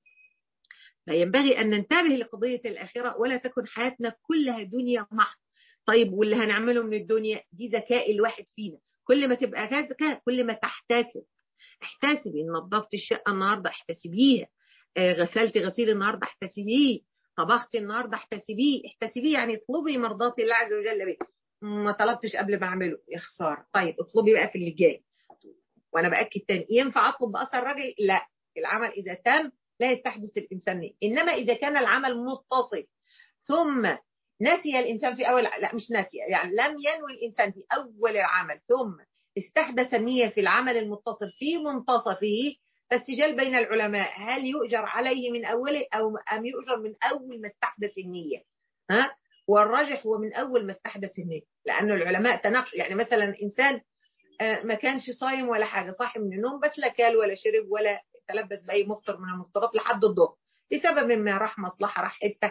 فينبغي أن ننتبه لقضية الآخرة، ولا تكن حياتنا كلها دنيا محض. طيب واللي هنعمله من الدنيا دي ذكاء الواحد فينا، كل ما تبقى ذكاء كل ما تحتسب. احتسبي ان نظفت الشقة النهاردة احتسبيها، آه غسلتي غسيل النهاردة احتسبيه، طبختي النهاردة احتسبيه، احتسبيه يعني اطلبي مرضات الله عز وجل به. ما طلبتش قبل ما اعمله يا خساره، طيب اطلبي بقى في اللي جاي. وانا باكد تاني، ينفع اطلب باثر رجعي؟ لا، العمل اذا تم لا يستحدث الانسان نية، انما اذا كان العمل متصل ثم نسي الانسان في اول، لا مش نسي، يعني لم ينوي الانسان في اول العمل ثم استحدث النية في العمل المتصل في منتصفه، فالسجال بين العلماء هل يؤجر عليه من اوله او ام يؤجر من اول ما استحدث النية؟ ها، والراجح هو من اول ما استحدث النية، لأن العلماء تناقشوا. يعني مثلا انسان ما كانش صايم ولا حاجه، صاحي من النوم بس لا كال ولا شرب ولا تلبس باي مفطر من المفطرات لحد الظهر، لسبب ما راح مصلحه راح حته،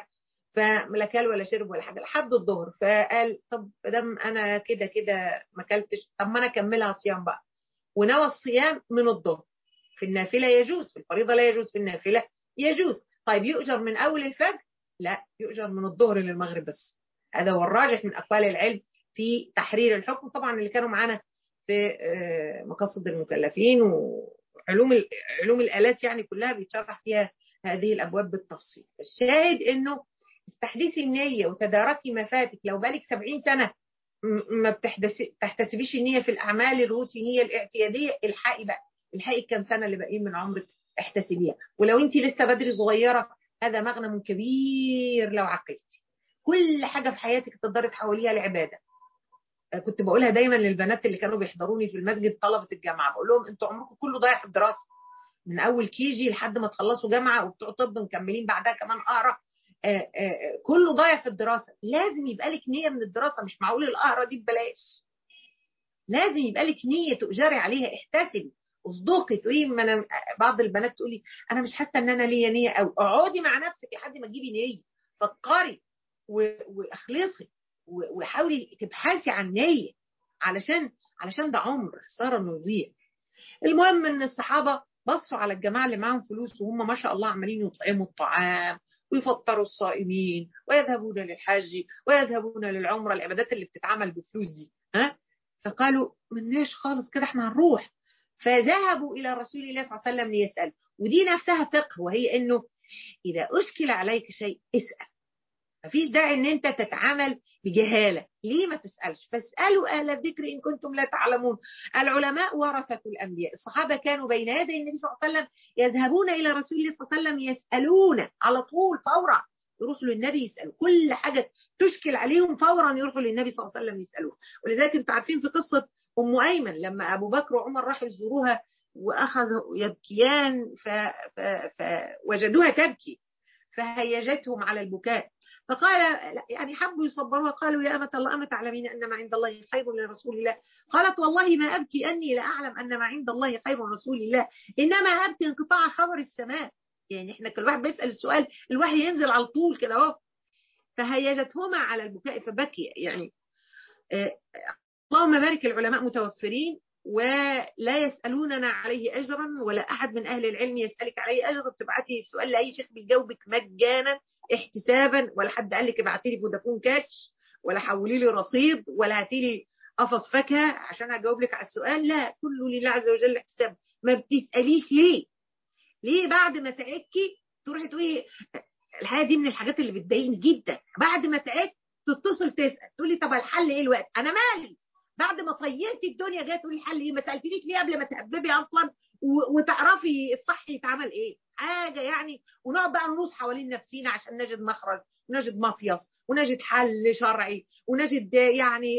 فلا كال ولا شرب ولا حاجه لحد الظهر، فقال طب دام انا كده كده ما اكلتش، طب ما انا اكملها صيام بقى، ونوى الصيام من الظهر. في النافله يجوز، في الفريضه لا يجوز، في النافله يجوز. طيب يؤجر من اول الفجر؟ لا، يؤجر من الظهر للمغرب بس. هذا هو الراجح من اقوال العلم في تحرير الحكم. طبعا اللي كانوا معانا في مقاصد المكلفين وعلوم علوم الآلات يعني كلها بيتشرح فيها هذه الأبواب بالتفصيل. الشاهد إنه استحدثي النية وتداركي ما فاتك. لو بالك سبعين سنة ما بتحتسبيش النية في الأعمال الروتينية الاعتيادية، الحقي بقى، الحقي كم سنة اللي باقيين من عمرك احتسبيها. ولو انت لسه بدري صغيرة هذا مغنم كبير لو عقلتي. كل حاجة في حياتك تقدري تحوليها لعبادة. كنت بقولها دايما للبنات اللي كانوا بيحضروني في المسجد، طلبة الجامعة، بقول لهم انتوا عمركم كله ضايع في الدراسة، من اول كيجي لحد ما تخلصوا جامعة، وبتوع طب مكملين بعدها كمان اقرا، كله ضايع في الدراسة. لازم يبقى لك نية من الدراسة، مش معقول الاقرا دي ببلاش، لازم يبقى لك نية تؤجري عليها. احتسبي، اصدقي، تقولي ما انا، بعض البنات تقولي انا مش حاسه ان انا ليا نية، او اقعدي مع نفسك لحد ما تجيبي نية، فكري واخلصي وحاولي تبحثي عن نية، علشان علشان ده عمر صار انه يضيع. المهم ان الصحابه بصوا على الجماعه اللي معاهم فلوس وهم ما شاء الله عمالين يطعموا الطعام ويفطروا الصائمين ويذهبون للحج ويذهبون للعمره، العبادات اللي بتتعمل بفلوس دي، ها فقالوا مناش خالص كده، احنا هنروح. فذهبوا الى رسول الله صلى الله عليه وسلم ليسالوا، ودي نفسها فقه، وهي انه اذا اشكل عليك شيء اسال، مفيش داعي ان انت تتعامل بجهاله، ليه ما تسالش؟ فاسالوا اهل الذكر ان كنتم لا تعلمون. العلماء ورثه الانبياء، الصحابه كانوا بين يدي النبي صلى الله عليه وسلم يذهبون الى رسول الله صلى الله عليه وسلم يسالون على طول فورا، يروحوا للنبي يسالوا كل حاجه تشكل عليهم فورا، يروحوا للنبي صلى الله عليه وسلم يسالوه. ولذلك انتم عارفين في قصه ام ايمن لما ابو بكر وعمر راحوا يزوروها واخذوا يبكيان فوجدوها تبكي فهيجتهم على البكاء، فقال يعني حبوا يصبروها، قالوا يا أمة الله أما تعلمين أن ما عند الله خير لرسول الله؟ قالت والله ما أبكي أني لا أعلم أن ما عند الله خير لرسول الله، إنما أبكي انقطاع خبر السماء. يعني إحنا كل واحد بيسأل السؤال الوحي ينزل على طول كده أهو. فهيجتهما على البكاء فبكي. يعني آه اللهم بارك، العلماء متوفرين ولا يسألوننا عليه أجرا، ولا أحد من أهل العلم يسألك عليه أجر. بتبعتي السؤال لأي شيخ بيجاوبك مجانا احتسابا، ولا حد قال لك ابعتي لي فودافون كاش، ولا حولي لي رصيد، ولا هاتي لي قفص فاكهه عشان اجاوب لك على السؤال. لا، كله لله عز وجل احتساب. ما بتساليش ليه؟ ليه بعد ما تعبكي تروحي تقولي؟ الحاجه دي من الحاجات اللي بتضايقني جدا، بعد ما تعبت تتصل تسال تقولي طب الحل ايه الوقت؟ انا مالي؟ بعد ما طيرتي الدنيا جايه تقولي الحل ايه؟ ما سالتنيش ليه قبل ما تهببي اصلا وتعرفي الصح يتعمل ايه؟ حاجه يعني. ونقعد بقى نروح حوالين نفسينا عشان نجد مخرج ونجد مفيص ونجد حل شرعي ونجد يعني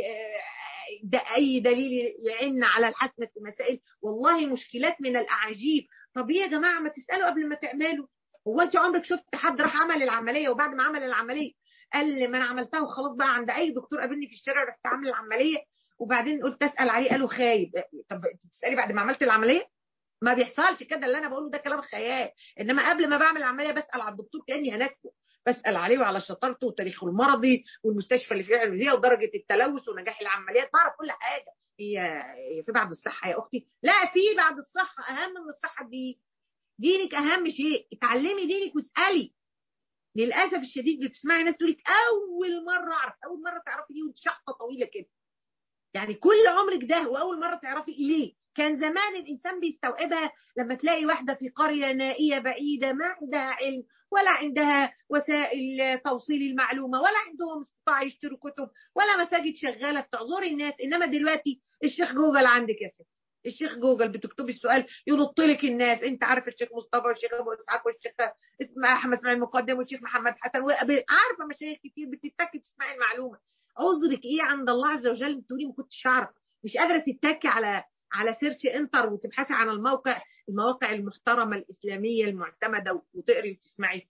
ده اي دليل يعن على الحسم في المسائل. والله مشكلات من الاعاجيب. طب ايه يا جماعه ما تسالوا قبل ما تعملوا؟ هو انت عمرك شفت حد راح عمل العمليه وبعد ما عمل العمليه قال لي ما انا عملتها وخلاص بقى عند اي دكتور قابلني في الشارع رحت عامل العمليه وبعدين قلت اسال عليه قالوا خايب؟ طب انت بتسالي بعد ما عملت العمليه؟ ما بيحصلش كده. اللي انا بقوله ده كلام خيال. انما قبل ما بعمل العمليه بسال على الدكتور كاني هناكله، بسال عليه وعلى شطارته وتاريخه المرضي والمستشفى اللي فيها فيها ودرجه التلوث ونجاح العمليات، بعرف كل حاجه. هي هي في بعد الصحه يا اختي؟ لا، في بعد الصحه اهم من الصحه. دي دينك اهم شيء، اتعلمي دينك واسالي. للاسف الشديد بتسمعي ناس تقول لك اول مره اعرف. اول مره تعرفي دي وانت شحطه طويله كده، يعني كل عمرك ده واول مره تعرفي ليه؟ كان زمان الانسان بيستوعبها لما تلاقي واحده في قريه نائيه بعيده ما عندها علم ولا عندها وسائل توصيل المعلومه ولا عندهم استطاعه يشتروا كتب ولا مساجد شغاله بتعذري الناس. انما دلوقتي الشيخ جوجل عندك يا ست، الشيخ جوجل بتكتبي السؤال ينط لك الناس. انت عارف الشيخ مصطفى والشيخ ابو اسحاق والشيخ اسمه احمد اسماعيل المقدم والشيخ محمد حسن، عارفه مشايخ كتير بتتكي تسمعي المعلومه. عذرك ايه عند الله عز وجل؟ تقولي ما كنتش اعرف. مش قادره تتكي على على سيرش انتر وتبحثي عن الموقع المواقع المحترمه الاسلاميه المعتمده وتقري وتسمعي.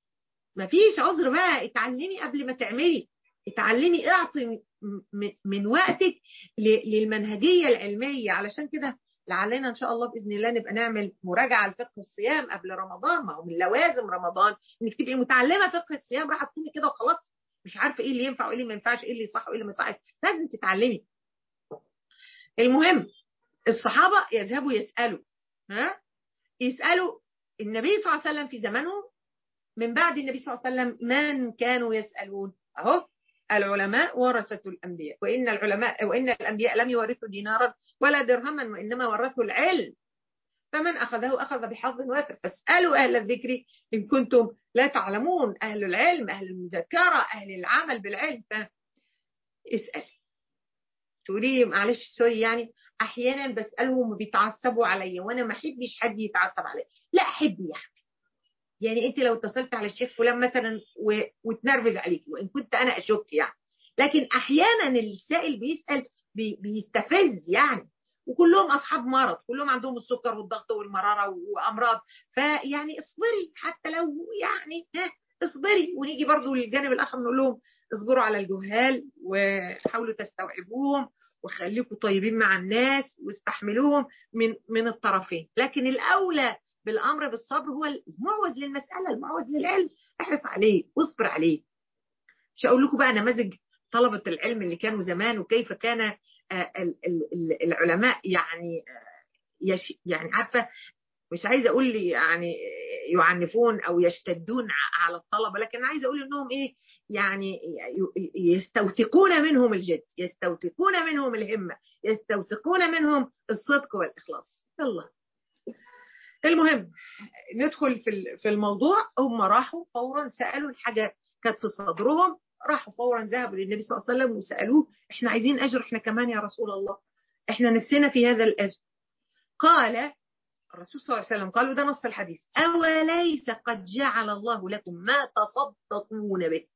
مفيش عذر بقى. اتعلمي قبل ما تعملي، اتعلمي، اعطي من وقتك للمنهجيه العلميه. علشان كده لعلنا ان شاء الله باذن الله نبقى نعمل مراجعه لفقه الصيام قبل رمضان. ما هو من لوازم رمضان انك تبقي متعلمه فقه الصيام. راح تصومي كده وخلاص مش عارفه ايه اللي ينفع وايه اللي ما ينفعش، ايه اللي صح وايه اللي ما يصحش، لازم تتعلمي. المهم الصحابه يذهبوا يسالوا، ها يسالوا النبي صلى الله عليه وسلم في زمانهم. من بعد النبي صلى الله عليه وسلم من كانوا يسالون؟ اهو العلماء ورثة الانبياء، وان العلماء وان الانبياء لم يورثوا دينارا ولا درهما وانما ورثوا العلم، فمن اخذه اخذ بحظ وافر. فاسالوا اهل الذكر ان كنتم لا تعلمون. اهل العلم، اهل المذاكره، اهل العمل بالعلم. فاسال. تقولي معلش سوري يعني احيانا بسالهم بيتعصبوا عليا وانا ما احبش حد يتعصب عليا. لا، حبي يا حبيبي. يعني انت لو اتصلت على الشيخ فلان مثلا و... وتنرفز عليكي وان كنت انا اشك يعني، لكن احيانا السائل بيسال بي... بيستفز يعني، وكلهم اصحاب مرض، كلهم عندهم السكر والضغط والمراره وامراض. فيعني اصبري حتى لو يعني ها اصبري. ونيجي برضو للجانب الاخر نقول لهم اصبروا على الجهال وحاولوا تستوعبوهم وخليكم طيبين مع الناس واستحملوهم من من الطرفين. لكن الاولى بالامر بالصبر هو المعوز للمساله، المعوز للعلم. احرص عليه واصبر عليه. مش هقول لكم بقى نماذج طلبة العلم اللي كانوا زمان وكيف كان العلماء يعني يعني عارفة، مش عايزة أقول لي يعني يعنفون أو يشتدون على الطلبة، لكن عايزة أقول إنهم إيه يعني يستوثقون منهم الجد، يستوثقون منهم الهمة، يستوثقون منهم الصدق والإخلاص. يلا المهم ندخل في في الموضوع. هم راحوا فورا سألوا الحاجة كانت في صدرهم، راحوا فورا ذهبوا للنبي صلى الله عليه وسلم وسألوه احنا عايزين أجر احنا كمان يا رسول الله، احنا نفسنا في هذا الأجر. قال الرسول صلى الله عليه وسلم، قالوا ده نص الحديث، أوليس قد جعل الله لكم ما تصدقون به؟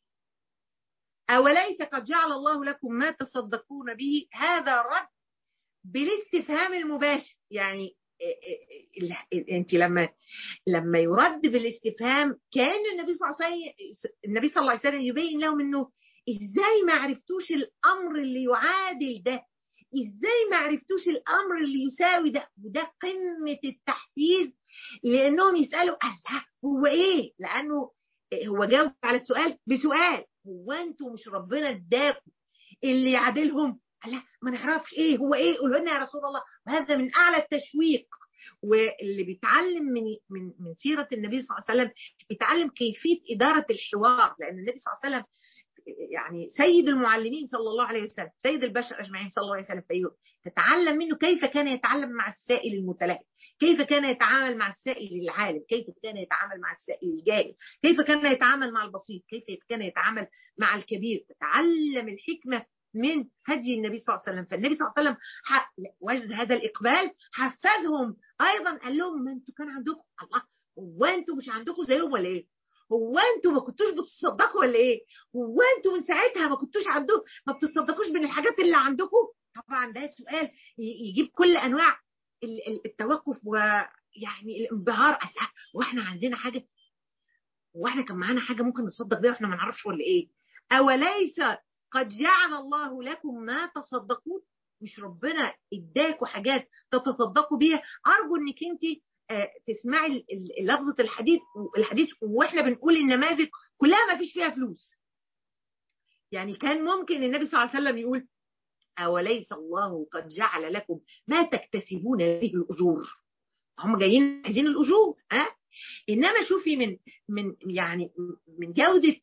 أوليس قد جعل الله لكم ما تصدقون به؟ هذا رد بالاستفهام المباشر. يعني انت لما لما يرد بالاستفهام كان النبي صلى الله عليه وسلم النبي صلى الله عليه وسلم يبين لهم انه ازاي ما عرفتوش الامر اللي يعادل ده، ازاي ما عرفتوش الامر اللي يساوي ده. وده قمه التحفيز لانهم يسالوا الله هو ايه، لانه هو جاوب على السؤال بسؤال، هو انتوا مش ربنا اداكم اللي يعادلهم؟ لا ما نعرفش ايه هو ايه، قولوا لنا يا رسول الله. وهذا من اعلى التشويق. واللي بيتعلم من من من سيره النبي صلى الله عليه وسلم بيتعلم كيفيه اداره الحوار، لان النبي صلى الله عليه وسلم يعني سيد المعلمين صلى الله عليه وسلم، سيد البشر اجمعين صلى الله عليه وسلم. تتعلم منه كيف كان يتعلم مع السائل المتلهف، كيف كان يتعامل مع السائل العالم، كيف كان يتعامل مع السائل الجاهل، كيف كان يتعامل مع البسيط، كيف كان يتعامل مع الكبير. تتعلم الحكمه من هدي النبي صلى الله عليه وسلم. فالنبي صلى الله عليه وسلم وجد هذا الإقبال حفزهم أيضا، قال لهم ما انتوا كان عندكم الله، هو انتوا مش عندكم زيهم ولا ايه؟ هو انتوا ما كنتوش بتصدقوا ولا ايه؟ هو انتوا من ساعتها ما كنتوش عندكم ما بتصدقوش من الحاجات اللي عندكم؟ طبعا ده سؤال يجيب كل انواع التوقف ويعني الانبهار. الله، واحنا عندنا حاجه؟ واحنا كان معانا حاجه ممكن نصدق بيها واحنا ما نعرفش ولا ايه؟ اوليس قد جعل الله لكم ما تصدقون؟ مش ربنا اداكوا حاجات تتصدقوا بيها؟ ارجو انك انت تسمعي لفظه الحديث الحديث واحنا بنقول النماذج كلها ما فيش فيها فلوس. يعني كان ممكن النبي صلى الله عليه وسلم يقول اوليس الله قد جعل لكم ما تكتسبون به الاجور؟ هم جايين عايزين الاجور ها. انما شوفي من من يعني من جوده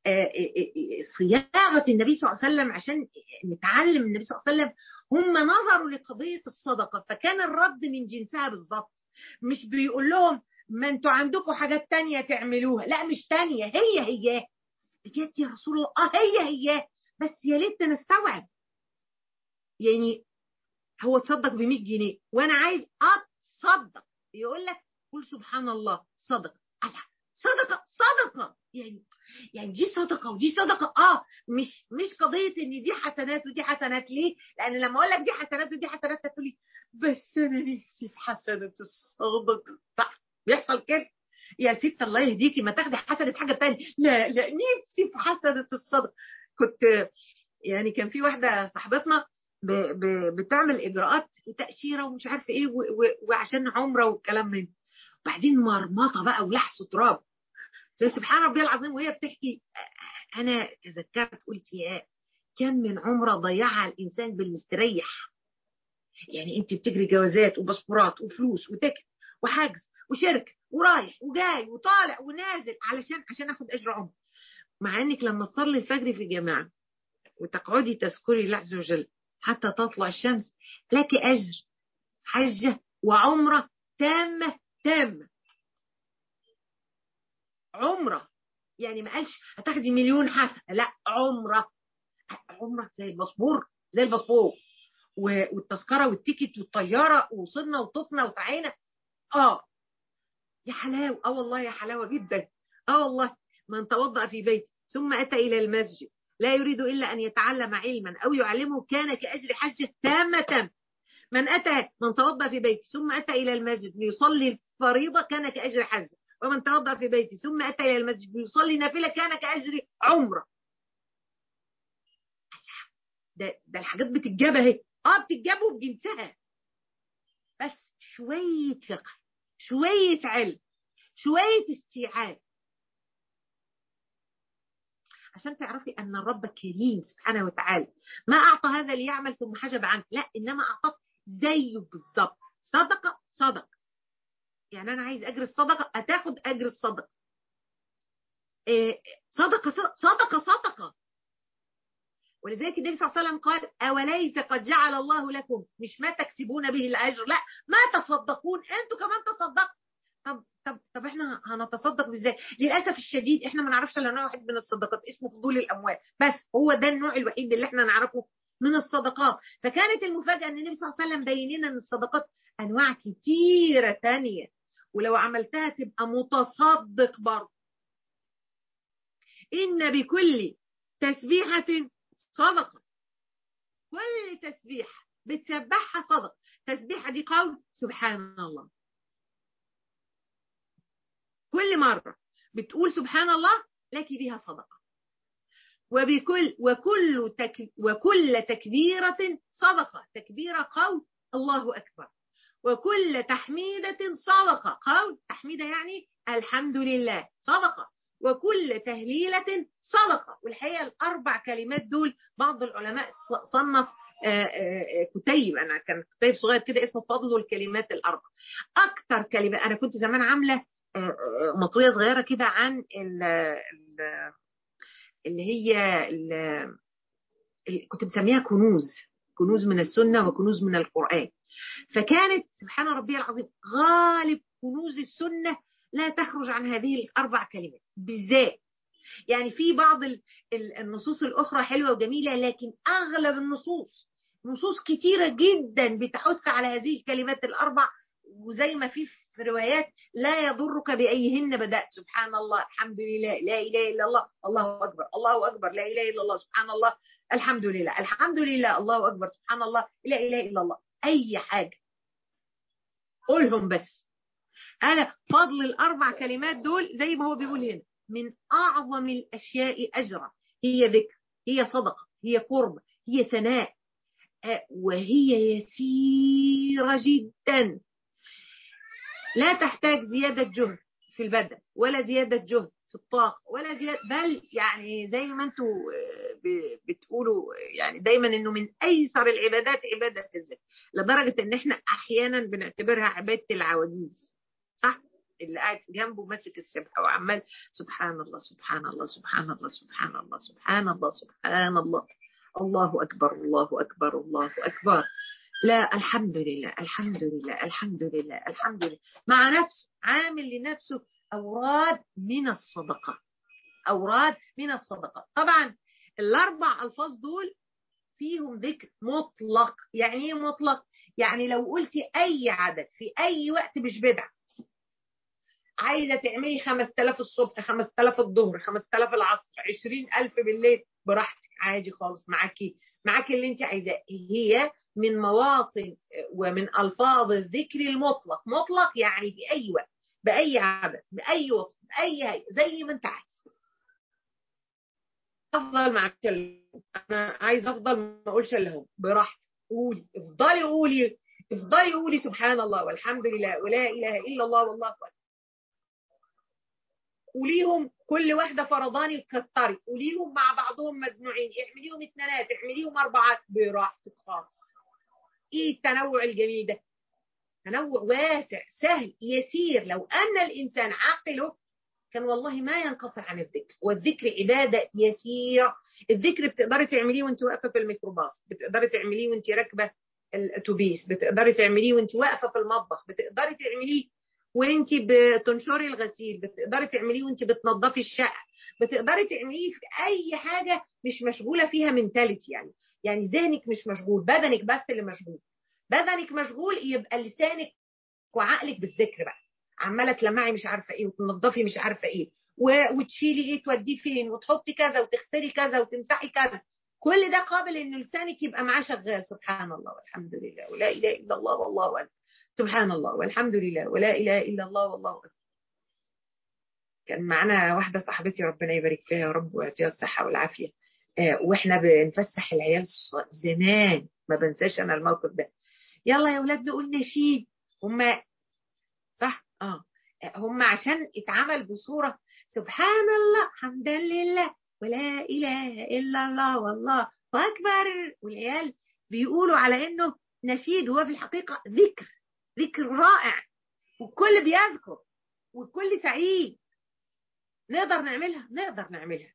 صياغه النبي صلى الله عليه وسلم عشان نتعلم النبي صلى الله عليه وسلم. هم نظروا لقضيه الصدقه فكان الرد من جنسها بالظبط. مش بيقول لهم ما انتوا عندكم حاجات تانية تعملوها، لا مش تانية، هي هي بجد يا رسول الله. اه هي هي، بس يا ليت نستوعب. يعني هو تصدق ب مية جنيه وانا عايز اتصدق، يقول لك قول سبحان الله صدقه. صدقه صدقه يعني يعني دي صدقه ودي صدقه. اه مش مش قضيه ان دي حسنات ودي حسنات. ليه؟ لان لما اقول لك دي حسنات ودي حسنات هتقولي بس انا نفسي في حسنه الصدقه. صح بيحصل كده يا ست الله يهديكي، ما تاخدي حسنه حاجه ثانيه. لا لا نفسي في حسنه الصدقه. كنت يعني كان في واحده صاحبتنا ب ب بتعمل اجراءات وتاشيره ومش عارفه ايه وعشان عمره والكلام من بعدين مرمطه بقى ولحس تراب. سبحان ربي العظيم وهي بتحكي انا تذكرت قلت يا كم من عمره ضيعها الانسان بالمستريح. يعني انت بتجري جوازات وباسبورات وفلوس وتكت وحجز وشركه ورايح وجاي وطالع ونازل علشان عشان اخد اجر عمره، مع انك لما تصلي الفجر في جماعه وتقعدي تذكري الله عز وجل حتى تطلع الشمس لك اجر حجه وعمره تامه تامه. عمره يعني ما قالش هتاخدي مليون حسنه، لا عمره. عمره زي الباسبور زي الباسبور والتذكره والتيكت والطياره ووصلنا وطفنا وسعينا. اه يا حلاوه، اه والله يا حلاوه جدا. اه والله من توضأ في بيته ثم اتى الى المسجد لا يريد الا ان يتعلم علما او يعلمه كان كاجر حجه تامه تامه. من اتى من توضأ في بيته ثم اتى الى المسجد ليصلي الفريضه كان كاجر حجه، ومن توضأ في بيته ثم اتى الى المسجد ليصلي نافله كان كاجر عمره. ده ده الحاجات بتتجاب اهي. اه بتتجاب بجنسها، بس شويه فقه شويه علم شويه استيعاب. عشان تعرفي ان الرب كريم سبحانه وتعالى، ما اعطى هذا ليعمل ثم حجب عنك، لا انما اعطاك زيه بالظبط. صدقه صدقه، يعني انا عايز اجر الصدقه هتاخد اجر الصدقه. إيه صدقه صدقه صدقه. ولذلك النبي صلى الله عليه وسلم قال اوليس قد جعل الله لكم، مش ما تكسبون به الاجر، لا ما تصدقون، انتوا كمان تصدقوا. طب طب طب احنا هنتصدق ازاي؟ للاسف الشديد احنا ما نعرفش الا نوع واحد من الصدقات اسمه فضول الاموال، بس هو ده النوع الوحيد اللي احنا نعرفه من الصدقات. فكانت المفاجاه ان النبي صلى الله عليه وسلم بين لنا ان الصدقات انواع كتيره ثانيه، ولو عملتها تبقى متصدق برضه. ان بكل تسبيحه صدقه، كل تسبيحه بتسبحها صدقه. تسبيحه دي قول سبحان الله، كل مرة بتقول سبحان الله لك بها صدقة. وبكل وكل تك وكل تكبيرة صدقة، تكبيرة قول الله أكبر. وكل تحميدة صدقة، قول تحميدة يعني الحمد لله صدقة. وكل تهليلة صدقة. والحقيقة الأربع كلمات دول بعض العلماء صنف كتيب، أنا كان كتيب صغير كده اسمه فضل الكلمات الأربع. أكتر كلمة أنا كنت زمان عاملة مطوية صغيرة كده عن ال ال اللي هي ال كنت بسميها كنوز، كنوز من السنة وكنوز من القرآن. فكانت سبحان ربي العظيم غالب كنوز السنة لا تخرج عن هذه الأربع كلمات بالذات. يعني في بعض النصوص الأخرى حلوة وجميلة، لكن أغلب النصوص نصوص كتيرة جدا بتحث على هذه الكلمات الأربع. وزي ما في في روايات لا يضرك بأيهن بدأت، سبحان الله، الحمد لله، لا إله إلا الله، الله أكبر، الله أكبر، لا إله إلا الله، سبحان الله، الحمد لله، الحمد لله، الله أكبر، سبحان الله، لا إله إلا الله. أي حاجة قولهم بس. هذا فضل الأربع كلمات دول زي ما هو بيقول هنا، من أعظم الأشياء أجرا، هي ذكر، هي صدقة، هي قرب، هي ثناء، وهي يسيرة جدا، لا تحتاج زيادة جهد في البدن ولا زيادة جهد في الطاقة ولا زيادة، بل يعني زي ما انتوا بتقولوا يعني دايما انه من ايسر العبادات عبادة الذكر، لدرجة ان احنا احيانا بنعتبرها عبادة العواجيز، صح؟ اللي قاعد جنبه ماسك السبحة وعمال سبحان الله سبحان الله سبحان الله سبحان الله سبحان الله سبحان الله، الله أكبر الله أكبر الله أكبر، لا الحمد لله الحمد لله الحمد لله الحمد لله، مع نفسه عامل لنفسه أوراد من الصدقة، أوراد من الصدقة. طبعا الأربع ألفاظ دول فيهم ذكر مطلق. يعني ايه مطلق؟ يعني لو قلتي أي عدد في أي وقت مش بدعة. عايزة تعملي خمسة آلاف الصبح، خمسة آلاف الظهر، خمسة آلاف العصر، عشرين ألف بالليل، براحتك عادي خالص، معاكي معاكي اللي انت عايزاه. هي من مواطن ومن ألفاظ الذكر المطلق. مطلق يعني في أي وقت بأي عدد بأي وصف بأي هي زي ما انت عايز. افضل معاك، انا عايز افضل ما اقولش الا هو، براحتك قولي، افضلي قولي، افضلي قولي سبحان الله والحمد لله ولا اله الا الله والله اكبر. قوليهم كل واحده فرضاني تكتري، قوليهم مع بعضهم مجموعين، اعمليهم اثنينات، اعمليهم اربعات، براحتك خالص. ايه التنوع الجميل ده؟ تنوع واسع سهل يسير. لو ان الانسان عقله كان والله ما ينقصر عن الذكر. والذكر عباده يسيره. الذكر بتقدري تعمليه وانت واقفه في الميكروباص، بتقدري تعمليه وانت راكبه الاتوبيس، بتقدري تعمليه وانت واقفه في المطبخ، بتقدري تعمليه وانت بتنشري الغسيل، بتقدري تعمليه وانت بتنظفي الشقه، بتقدري تعمليه في اي حاجه مش مشغوله فيها منتاليتي. يعني يعني ذهنك مش مشغول، بدنك بس اللي مشغول. بدنك مشغول يبقى لسانك وعقلك بالذكر بقى، عماله تلمعي مش عارفه ايه وتنظفي مش عارفه ايه وتشيلي ايه توديه فين وتحطي كذا وتغسلي كذا وتمسحي كذا. كل ده قابل ان لسانك يبقى معاه شغال، سبحان الله والحمد لله ولا اله الا الله والله اكبر، سبحان الله والحمد لله ولا اله الا الله والله اكبر. كان معانا واحده صاحبتي ربنا يبارك فيها يا رب ويعطيها الصحه والعافيه، آه واحنا بنفسح العيال زمان، ما بنساش انا الموقف ده. يلا يا اولاد نقول نشيد، هم صح اه هم عشان اتعمل بصوره سبحان الله حمدا لله ولا إله إلا الله والله أكبر، والعيال بيقولوا على إنه نشيد، هو في الحقيقة ذكر، ذكر رائع، والكل بيذكر والكل سعيد. نقدر نعملها، نقدر نعملها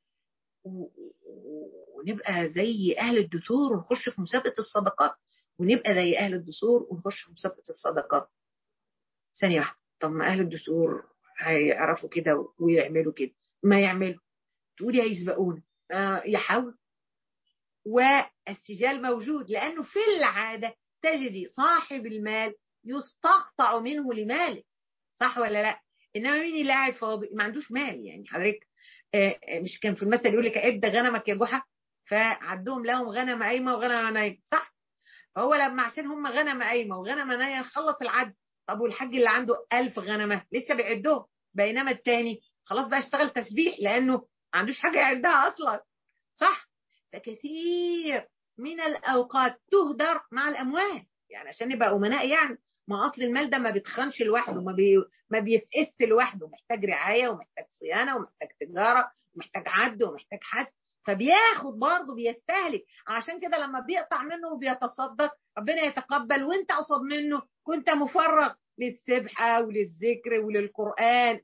ونبقى زي أهل الدثور ونخش في مسابقة الصدقات، ونبقى زي أهل الدثور ونخش في مسابقة الصدقات. ثانية واحدة، طب ما أهل الدثور هيعرفوا كده ويعملوا كده، ما يعملوا، تقولي هيسبقونا. آه يحاول، والسجال موجود، لأنه في العادة تجدي صاحب المال يستقطع منه لماله، صح ولا لا؟ إنما مين اللي قاعد فاضي ما عندوش مال؟ يعني حضرتك آه مش كان في المثل يقول لك عد غنمك يا جحا، فعدهم لهم غنم قايمه وغنم نايمه، صح؟ فهو لما عشان هم غنم قايمه وغنم نايمه خلص العد. طب والحاج اللي عنده ألف غنمه لسه بيعدهم، بينما التاني خلاص بقى اشتغل تسبيح لأنه ما عندوش حاجه يعدها اصلا، صح؟ فكثير من الأوقات تهدر مع الأموال، يعني عشان نبقى أمناء، يعني ما أصل المال ده ما بيتخنش لوحده، ما, بي... ما بيفقس لوحده، محتاج رعاية ومحتاج صيانة ومحتاج تجارة ومحتاج عد ومحتاج حد، فبياخد برضه بيستهلك. عشان كده لما بيقطع منه وبيتصدق ربنا يتقبل، وانت قصد منه كنت مفرغ للسبحة وللذكر وللقرآن.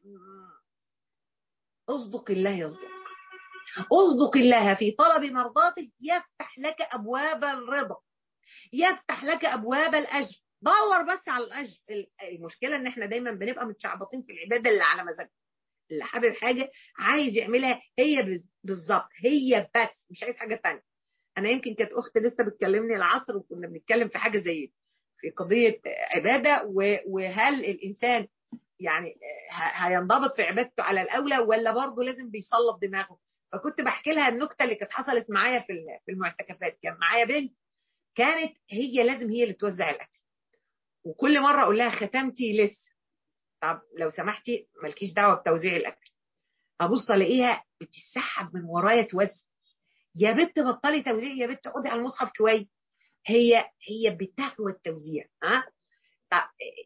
اصدق الله يصدق، اصدق الله في طلب مرضاته يفتح لك ابواب الرضا، يفتح لك ابواب الاجر. دور بس على الاجر. المشكله ان احنا دايما بنبقى متشعبطين في العباده اللي على مزاجنا، اللي حابب حاجه عايز يعملها هي بالظبط، هي بس مش عايز حاجه ثانيه. انا يمكن كانت اختي لسه بتكلمني العصر وكنا بنتكلم في حاجه زي دي، في قضيه عباده، وهل الانسان يعني هينضبط في عبادته على الاولى ولا برضه لازم بيصلب دماغه. فكنت بحكي لها النكته اللي كانت حصلت معايا في في المعتكفات. كان معايا بنت كانت هي لازم هي اللي توزع الاكل، وكل مره اقول لها ختمتي لسه، طب لو سمحتي مالكيش دعوه بتوزيع الاكل. ابص الاقيها بتسحب من ورايا توزع. يا بنت بطلي توزيع، يا بنت اقعدي على المصحف شويه. هي هي بتهوى التوزيع. ها طب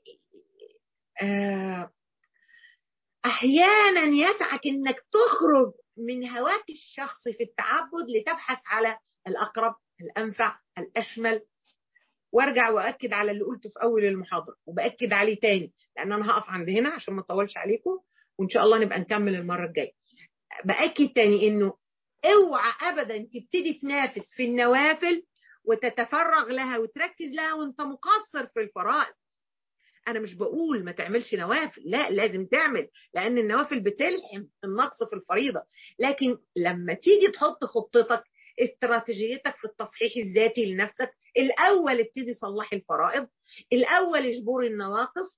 آه احيانا يسعك انك تخرج من هواك الشخصي في التعبد لتبحث على الاقرب الانفع الاشمل. وارجع واكد على اللي قلته في اول المحاضره وباكد عليه تاني، لان انا هقف عند هنا عشان ما اطولش عليكم، وان شاء الله نبقى نكمل المره الجايه. باكد تاني انه اوعى ابدا تبتدي تنافس في النوافل وتتفرغ لها وتركز لها وانت مقصر في الفرائض. انا مش بقول ما تعملش نوافل، لا لازم تعمل، لان النوافل بتلحم النقص في الفريضه. لكن لما تيجي تحط خطتك استراتيجيتك في التصحيح الذاتي لنفسك، الاول ابتدي صلحي الفرائض، الاول اجبري النواقص،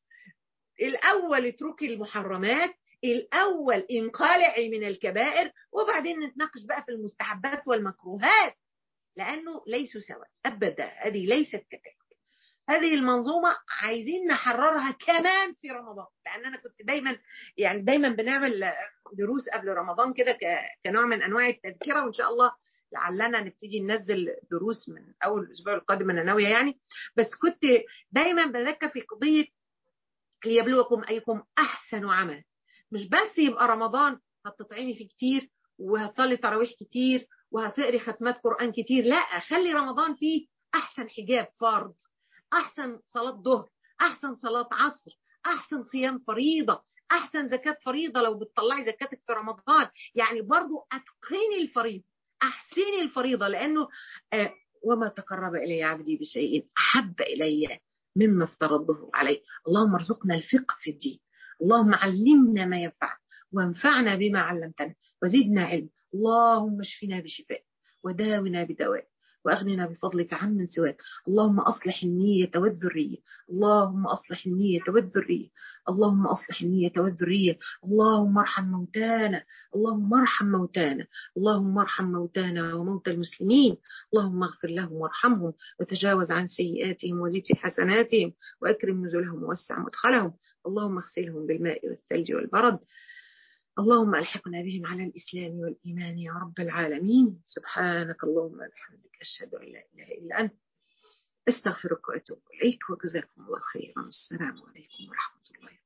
الاول اتركي المحرمات، الاول انقلعي من الكبائر، وبعدين نتناقش بقى في المستحبات والمكروهات، لانه ليسوا سواء ابدا. هذه ليست كتاب. هذه المنظومة عايزين نحررها كمان في رمضان، لأن أنا كنت دايما يعني دايما بنعمل دروس قبل رمضان كده كنوع من أنواع التذكرة، وإن شاء الله لعلنا نبتدي ننزل دروس من أول الأسبوع القادم، أنا ناوية يعني. بس كنت دايما بذكر في قضية ليبلوكم أيكم أحسن عمل. مش بس يبقى رمضان هتطعمي فيه كتير وهتصلي تراويح كتير وهتقري ختمات قرآن كتير، لا، خلي رمضان فيه أحسن حجاب فرض، احسن صلاه ظهر، احسن صلاه عصر، احسن صيام فريضه، احسن زكاه فريضه لو بتطلعي زكاتك في رمضان. يعني برضو اتقني الفريضه، احسني الفريضه، لانه آه وما تقرب الي عبدي بشيء احب الي مما افترضه عليه. اللهم ارزقنا الفقه في الدين، اللهم علمنا ما ينفعنا وانفعنا بما علمتنا وزدنا علم. اللهم اشفنا بشفاء وداونا بدواء وأغننا بفضلك عمن سواك. اللهم أصلح النية والذرية، اللهم أصلح النية والذرية، اللهم أصلح النية والذرية. اللهم ارحم موتانا، اللهم ارحم موتانا، اللهم ارحم موتانا وموتى المسلمين. اللهم اغفر لهم وارحمهم وتجاوز عن سيئاتهم وزد في حسناتهم وأكرم نزلهم ووسع مدخلهم. اللهم اغسلهم بالماء والثلج والبرد. اللهم ألحقنا بهم على الإسلام والإيمان يا رب العالمين. سبحانك اللهم وبحمدك أشهد أن لا إله إلا أنت أستغفرك وأتوب إليك، وجزاكم الله خيرا. السلام عليكم ورحمة الله.